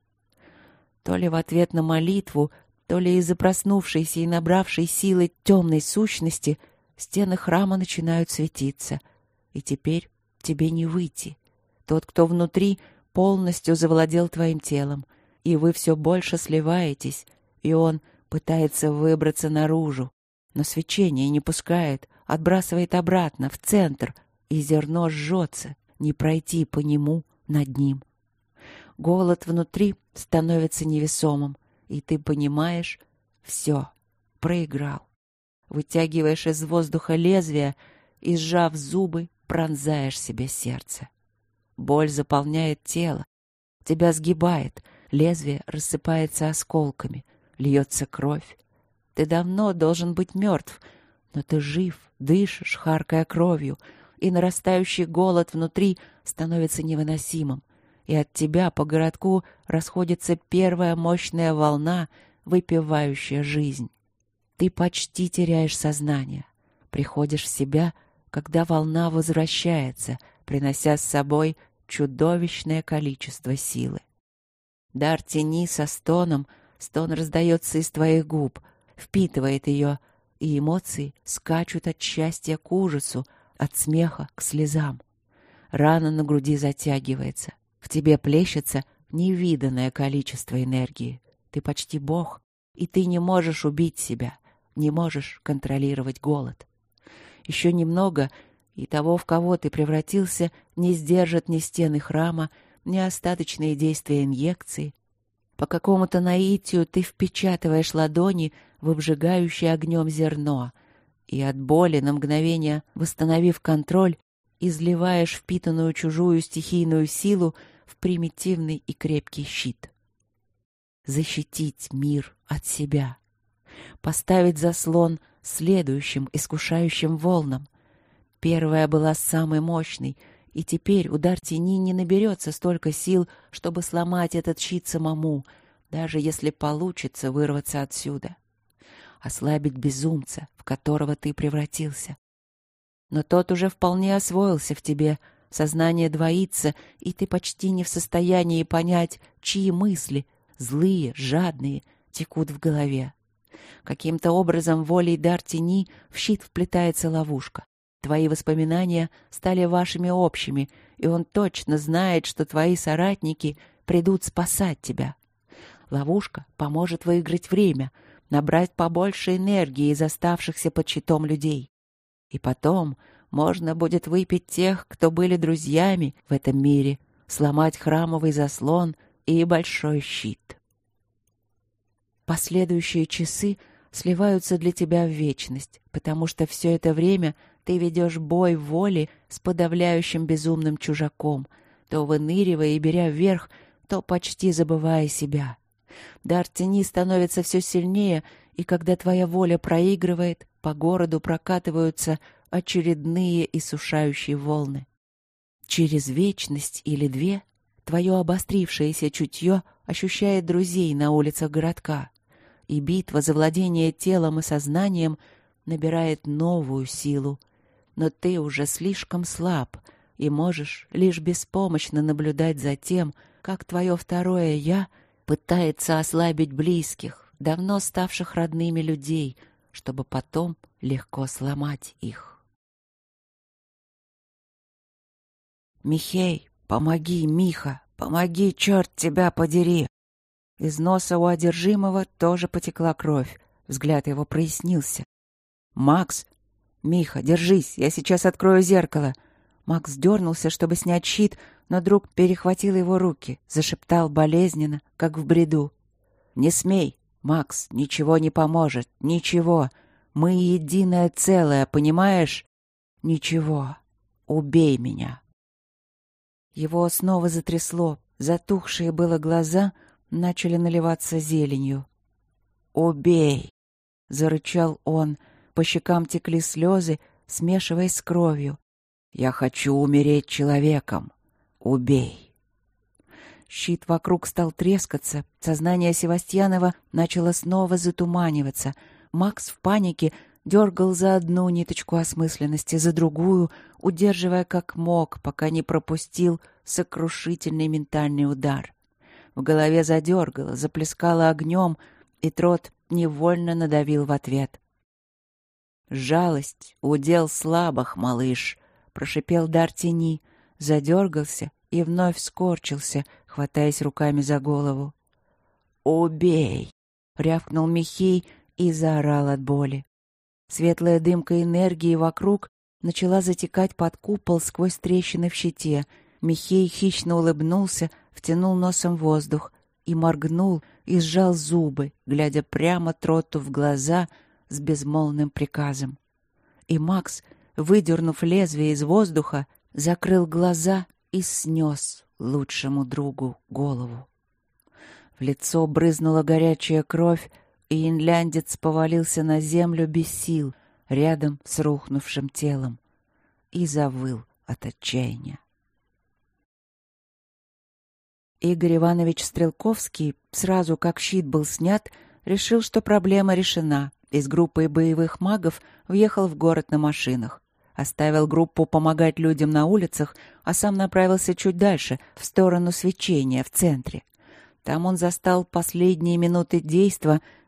То ли в ответ на молитву, то ли из-за проснувшейся и набравшей силы темной сущности стены храма начинают светиться, и теперь тебе не выйти. Тот, кто внутри, полностью завладел твоим телом, и вы все больше сливаетесь, и он пытается выбраться наружу, но свечение не пускает, отбрасывает обратно, в центр, и зерно жжется, не пройти по нему над ним. Голод внутри становится невесомым, и ты понимаешь — все, проиграл. Вытягиваешь из воздуха лезвие и, сжав зубы, пронзаешь себе сердце. Боль заполняет тело, тебя сгибает, лезвие рассыпается осколками, льется кровь. Ты давно должен быть мертв, но ты жив, дышишь, харкая кровью, и нарастающий голод внутри становится невыносимым, и от тебя по городку расходится первая мощная волна, выпивающая жизнь. Ты почти теряешь сознание, приходишь в себя, когда волна возвращается, принося с собой чудовищное количество силы. Дар тени со стоном, стон раздается из твоих губ, впитывает ее, и эмоции скачут от счастья к ужасу, от смеха к слезам. Рана на груди затягивается. В тебе плещется невиданное количество энергии. Ты почти бог, и ты не можешь убить себя, не можешь контролировать голод. Еще немного, и того, в кого ты превратился, не сдержат ни стены храма, ни остаточные действия инъекций. По какому-то наитию ты впечатываешь ладони в обжигающее огнем зерно, и от боли на мгновение, восстановив контроль, изливаешь впитанную чужую стихийную силу в примитивный и крепкий щит. Защитить мир от себя. Поставить заслон следующим искушающим волнам. Первая была самой мощной, и теперь удар тени не наберется столько сил, чтобы сломать этот щит самому, даже если получится вырваться отсюда. Ослабить безумца, в которого ты превратился. Но тот уже вполне освоился в тебе, сознание двоится, и ты почти не в состоянии понять, чьи мысли, злые, жадные, текут в голове. Каким-то образом волей дар тени в щит вплетается ловушка. Твои воспоминания стали вашими общими, и он точно знает, что твои соратники придут спасать тебя. Ловушка поможет выиграть время, набрать побольше энергии из оставшихся под щитом людей. И потом можно будет выпить тех, кто были друзьями в этом мире, сломать храмовый заслон и большой щит. Последующие часы сливаются для тебя в вечность, потому что все это время ты ведешь бой воли с подавляющим безумным чужаком, то выныривая и беря вверх, то почти забывая себя. Дар тени становится все сильнее, и когда твоя воля проигрывает, по городу прокатываются очередные иссушающие волны. Через вечность или две твое обострившееся чутье ощущает друзей на улицах городка, и битва за владение телом и сознанием набирает новую силу. Но ты уже слишком слаб и можешь лишь беспомощно наблюдать за тем, как твое второе «я» пытается ослабить близких, давно ставших родными людей, чтобы потом легко сломать их. «Михей, помоги, Миха, помоги, черт тебя подери!» Из носа у одержимого тоже потекла кровь. Взгляд его прояснился. «Макс! Миха, держись, я сейчас открою зеркало!» Макс дернулся, чтобы снять щит, но друг перехватил его руки, зашептал болезненно, как в бреду. «Не смей, Макс, ничего не поможет, ничего. Мы единое целое, понимаешь? Ничего. Убей меня!» Его снова затрясло, затухшие было глаза начали наливаться зеленью. «Убей!» — зарычал он. По щекам текли слезы, смешиваясь с кровью. «Я хочу умереть человеком. Убей!» Щит вокруг стал трескаться. Сознание Севастьянова начало снова затуманиваться. Макс в панике дергал за одну ниточку осмысленности, за другую, удерживая как мог, пока не пропустил сокрушительный ментальный удар. В голове задергало, заплескало огнем, и Трот невольно надавил в ответ. «Жалость — удел слабых, малыш», — прошипел дар тени, задергался и вновь скорчился, хватаясь руками за голову. «Убей!» — рявкнул Михей и заорал от боли. Светлая дымка энергии вокруг начала затекать под купол сквозь трещины в щите. Михей хищно улыбнулся, втянул носом воздух и моргнул, и сжал зубы, глядя прямо Троту в глаза с безмолвным приказом. И Макс, выдернув лезвие из воздуха, закрыл глаза и снес лучшему другу голову. В лицо брызнула горячая кровь, и инляндец повалился на землю без сил, рядом с рухнувшим телом, и завыл от отчаяния. Игорь Иванович Стрелковский, сразу как щит был снят, решил, что проблема решена, и с группой боевых магов въехал в город на машинах. Оставил группу помогать людям на улицах, а сам направился чуть дальше, в сторону свечения, в центре. Там он застал последние минуты действа,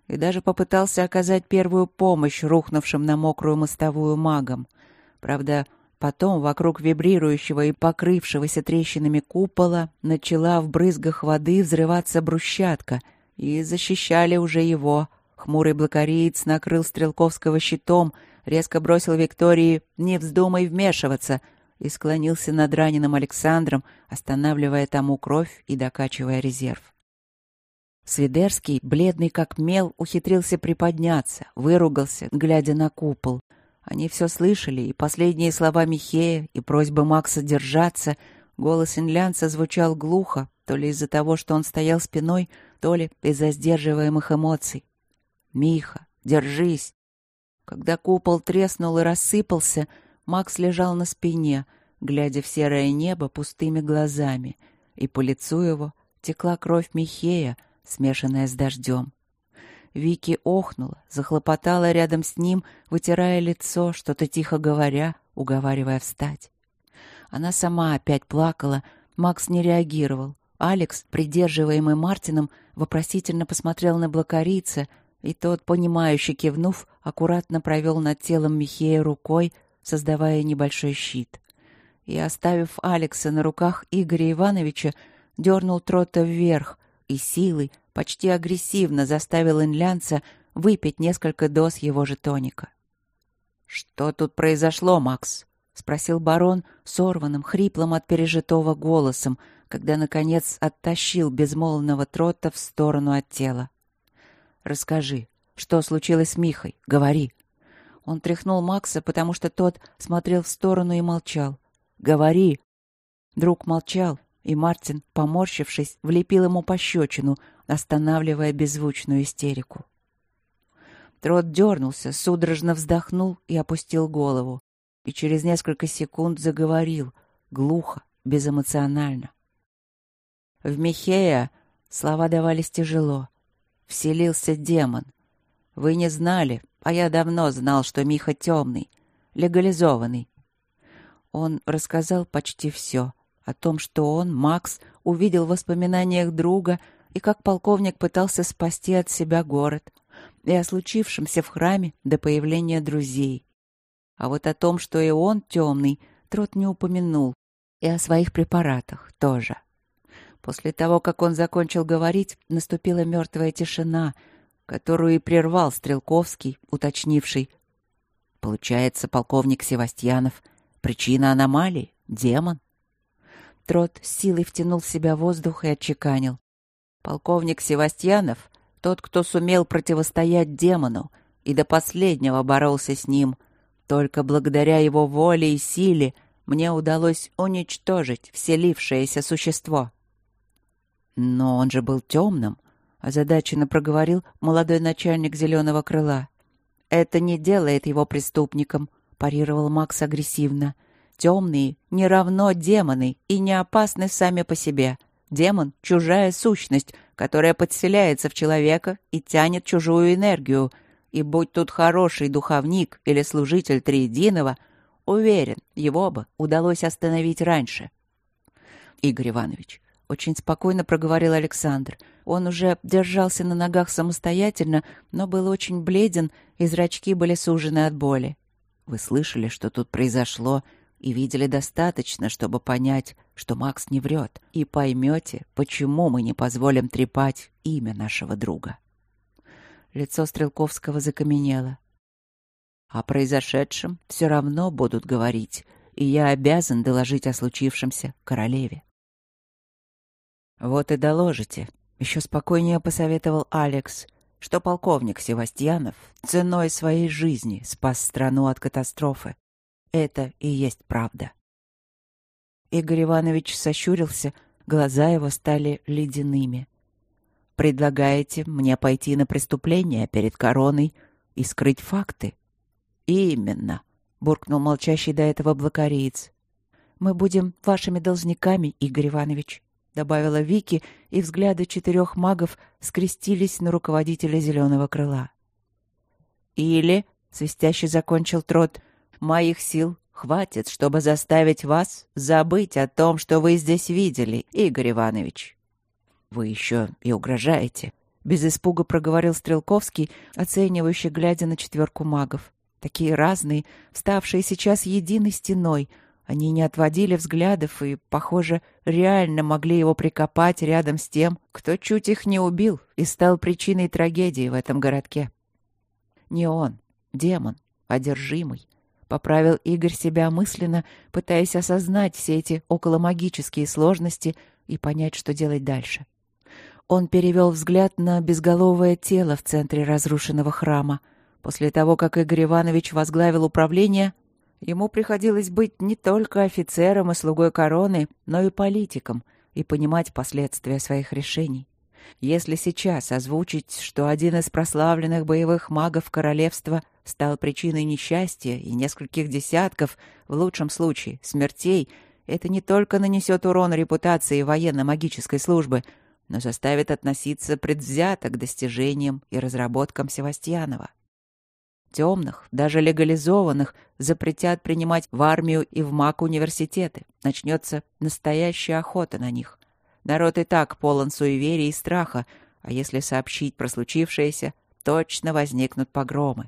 и даже попытался оказать первую помощь рухнувшим на мокрую мостовую магам. Правда, потом вокруг вибрирующего и покрывшегося трещинами купола начала в брызгах воды взрываться брусчатка, и защищали уже его. Хмурый блокариец накрыл Стрелковского щитом, резко бросил Виктории «Не вздумай вмешиваться!» и склонился над раненым Александром, останавливая тому кровь и докачивая резерв. Свидерский, бледный как мел, ухитрился приподняться, выругался, глядя на купол. Они все слышали, и последние слова Михея, и просьбы Макса держаться. Голос инлянца звучал глухо, то ли из-за того, что он стоял спиной, то ли из-за сдерживаемых эмоций. «Миха, держись!» Когда купол треснул и рассыпался, Макс лежал на спине, глядя в серое небо пустыми глазами, и по лицу его текла кровь Михея, смешанная с дождем. Вики охнула, захлопотала рядом с ним, вытирая лицо, что-то тихо говоря, уговаривая встать. Она сама опять плакала, Макс не реагировал. Алекс, придерживаемый Мартином, вопросительно посмотрел на блокарица, и тот, понимающе кивнув, аккуратно провел над телом Михея рукой, создавая небольшой щит. И, оставив Алекса на руках Игоря Ивановича, дернул Трота вверх и силой, почти агрессивно заставил инлянца выпить несколько доз его же тоника. «Что тут произошло, Макс?» — спросил барон сорванным, хриплым от пережитого голосом, когда, наконец, оттащил безмолвного Трота в сторону от тела. «Расскажи, что случилось с Михой? Говори!» Он тряхнул Макса, потому что тот смотрел в сторону и молчал. «Говори!» Друг молчал, и Мартин, поморщившись, влепил ему пощечину, останавливая беззвучную истерику. Трот дернулся, судорожно вздохнул и опустил голову. И через несколько секунд заговорил, глухо, безэмоционально. В Михея слова давались тяжело. Вселился демон. Вы не знали, а я давно знал, что Миха темный, легализованный. Он рассказал почти все. О том, что он, Макс, увидел в воспоминаниях друга и как полковник пытался спасти от себя город, и о случившемся в храме до появления друзей. А вот о том, что и он темный, Трот не упомянул, и о своих препаратах тоже. После того, как он закончил говорить, наступила мертвая тишина, которую и прервал Стрелковский, уточнивший. Получается, полковник Севастьянов — причина аномалии, демон? Трот с силой втянул в себя воздух и отчеканил. Полковник Севастьянов — тот, кто сумел противостоять демону и до последнего боролся с ним. Только благодаря его воле и силе мне удалось уничтожить вселившееся существо. Но он же был темным, озадаченно проговорил молодой начальник зеленого крыла. Это не делает его преступником, парировал Макс агрессивно. Темные не равно демоны и не опасны сами по себе. Демон — чужая сущность, которая подселяется в человека и тянет чужую энергию. И будь тут хороший духовник или служитель Триединого, уверен, его бы удалось остановить раньше. Игорь Иванович, очень спокойно проговорил Александр. Он уже держался на ногах самостоятельно, но был очень бледен, и зрачки были сужены от боли. Вы слышали, что тут произошло, и видели достаточно, чтобы понять, что Макс не врет, и поймете, почему мы не позволим трепать имя нашего друга. Лицо Стрелковского закаменело. О произошедшем все равно будут говорить, и я обязан доложить о случившемся королеве. Вот и доложите, еще спокойнее посоветовал Алекс, что полковник Севастьянов ценой своей жизни спас страну от катастрофы. Это и есть правда. Игорь Иванович сощурился, глаза его стали ледяными. «Предлагаете мне пойти на преступление перед короной и скрыть факты?» «Именно», — буркнул молчащий до этого блокариец. «Мы будем вашими должниками, Игорь Иванович», — добавила Вики, и взгляды 4 магов скрестились на руководителя зеленого крыла. «Или», — свистяще закончил Трот, — «моих сил хватит, чтобы заставить вас забыть о том, что вы здесь видели, Игорь Иванович». «Вы еще и угрожаете», Без испуга проговорил Стрелковский, оценивающе глядя на четверку магов. Такие разные, вставшие сейчас единой стеной. Они не отводили взглядов и, похоже, реально могли его прикопать рядом с тем, кто чуть их не убил и стал причиной трагедии в этом городке. Не он, демон, одержимый. Поправил Игорь себя мысленно, пытаясь осознать все эти околомагические сложности и понять, что делать дальше. Он перевел взгляд на безголовое тело в центре разрушенного храма. После того, как Игорь Иванович возглавил управление, ему приходилось быть не только офицером и слугой короны, но и политиком, и понимать последствия своих решений. Если сейчас озвучить, что один из прославленных боевых магов королевства стал причиной несчастья и нескольких десятков, в лучшем случае, смертей, это не только нанесет урон репутации военно-магической службы, но заставит относиться предвзято к достижениям и разработкам Севастьянова. Темных, даже легализованных, запретят принимать в армию и в маг-университеты. Начнется настоящая охота на них. Народ и так полон суеверий и страха, а если сообщить про случившееся, точно возникнут погромы.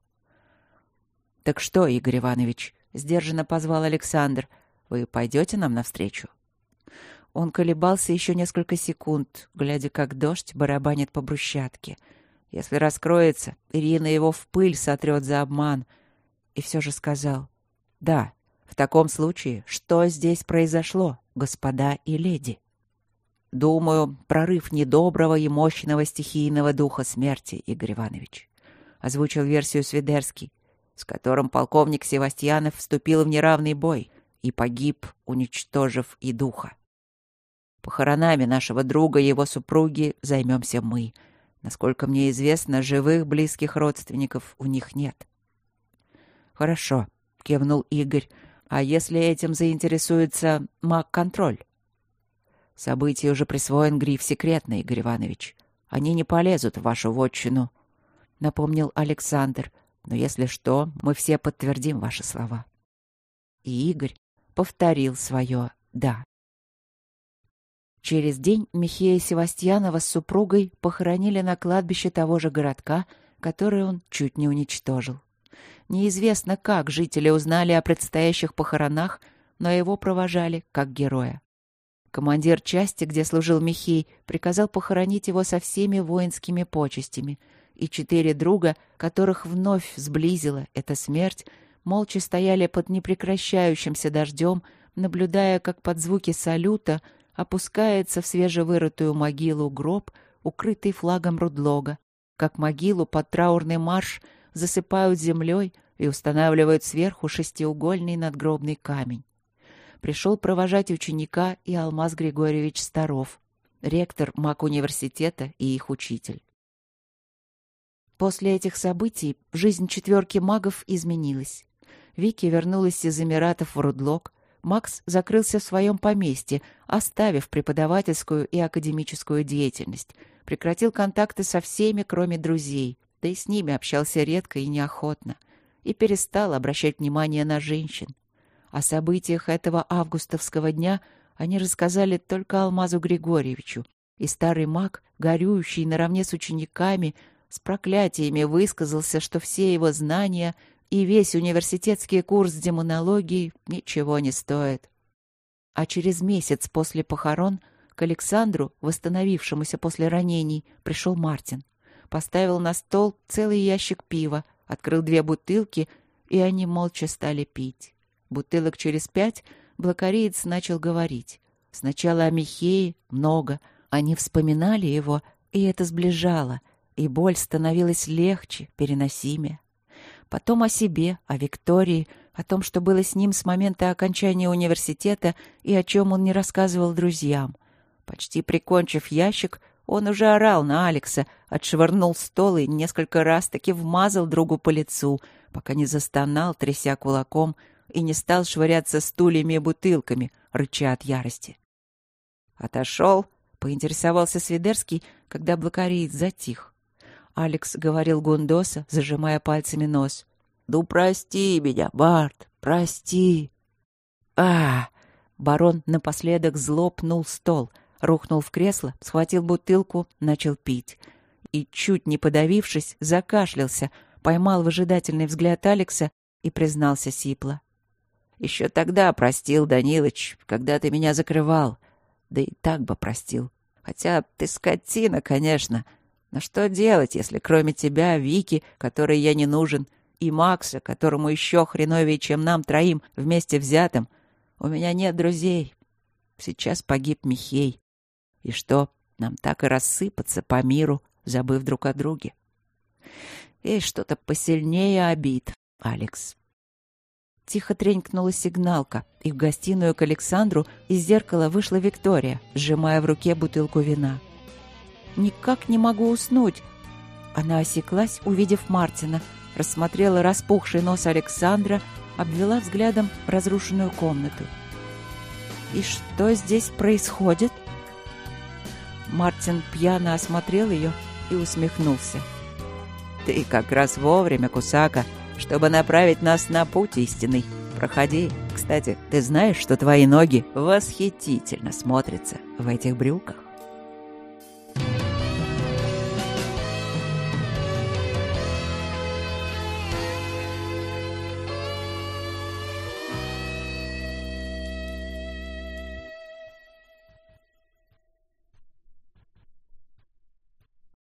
«Так что, Игорь Иванович?» — сдержанно позвал Александр. «Вы пойдете нам навстречу?» Он колебался еще несколько секунд, глядя, как дождь барабанит по брусчатке. Если раскроется, Ирина его в пыль сотрет за обман. И все же сказал: «Да, в таком случае, что здесь произошло, господа и леди?» «Думаю, прорыв недоброго и мощного стихийного духа смерти, Игорь Иванович», — озвучил версию Свидерский, с которым полковник Севастьянов вступил в неравный бой и погиб, уничтожив и духа. Похоронами нашего друга и его супруги займемся мы. Насколько мне известно, живых близких родственников у них нет. «Хорошо», — кивнул Игорь. «А если этим заинтересуется маг-контроль?» «Событию уже присвоен гриф «Секретно», Игорь Иванович. Они не полезут в вашу вотчину», — напомнил Александр. «Но если что, мы все подтвердим ваши слова». И Игорь повторил свое «да». Через день Михея Севастьянова с супругой похоронили на кладбище того же городка, который он чуть не уничтожил. Неизвестно, как жители узнали о предстоящих похоронах, но его провожали как героя. Командир части, где служил Михей, приказал похоронить его со всеми воинскими почестями, и 4 друга, которых вновь сблизила эта смерть, молча стояли под непрекращающимся дождем, наблюдая, как под звуки салюта опускается в свежевырытую могилу гроб, укрытый флагом Рудлога, как могилу под траурный марш засыпают землей и устанавливают сверху шестиугольный надгробный камень. Пришел провожать ученика и Алмаз Григорьевич Старов, ректор маг-университета и их учитель. После этих событий жизнь четверки магов изменилась. Вики вернулась из Эмиратов в Рудлог, Макс закрылся в своем поместье, оставив преподавательскую и академическую деятельность, прекратил контакты со всеми, кроме друзей, да и с ними общался редко и неохотно, и перестал обращать внимание на женщин. О событиях этого августовского дня они рассказали только Алмазу Григорьевичу, и старый маг, горюющий наравне с учениками, с проклятиями высказался, что все его знания и весь университетский курс демонологии ничего не стоят. А через месяц после похорон к Александру, восстановившемуся после ранений, пришел Мартин. Поставил на стол целый ящик пива, открыл 2 бутылки, и они молча стали пить. Бутылок через 5 блокариец начал говорить. Сначала о Михее много, они вспоминали его, и это сближало, и боль становилась легче, переносимее. Потом о себе, о Виктории, о том, что было с ним с момента окончания университета и о чем он не рассказывал друзьям. Почти прикончив ящик, он уже орал на Алекса, отшвырнул стол и несколько раз таки вмазал другу по лицу, пока не застонал, тряся кулаком, и не стал швыряться стульями и бутылками, рыча от ярости. «Отошел?» — поинтересовался Свидерский, когда блокариец затих. Алекс говорил Гундоса, зажимая пальцами нос. «Ну, прости меня, Барт, прости!» Барон напоследок зло пнул стол, рухнул в кресло, схватил бутылку, начал пить. и, чуть не подавившись, закашлялся, поймал выжидательный взгляд Алекса и признался сипло. «Еще тогда простил, Данилыч, когда ты меня закрывал. Да и так бы простил. Хотя ты скотина, конечно. Но что делать, если кроме тебя, Вики, которой я не нужен, и Макса, которому еще хреновее, чем нам троим вместе взятым, у меня нет друзей. Сейчас погиб Михей. И что, нам так и рассыпаться по миру, забыв друг о друге? Есть что-то посильнее обид, Алекс». Тихо тренькнула сигналка, и в гостиную к Александру из зеркала вышла Виктория, сжимая в руке бутылку вина. «Никак не могу уснуть». Она осеклась, увидев Мартина, рассмотрела распухший нос Александра, обвела взглядом разрушенную комнату. «И что здесь происходит?» Мартин пьяно осмотрел ее и усмехнулся. «Ты как раз вовремя, Кусака, чтобы направить нас на путь истинный. Проходи. Кстати, ты знаешь, что твои ноги восхитительно смотрятся в этих брюках?»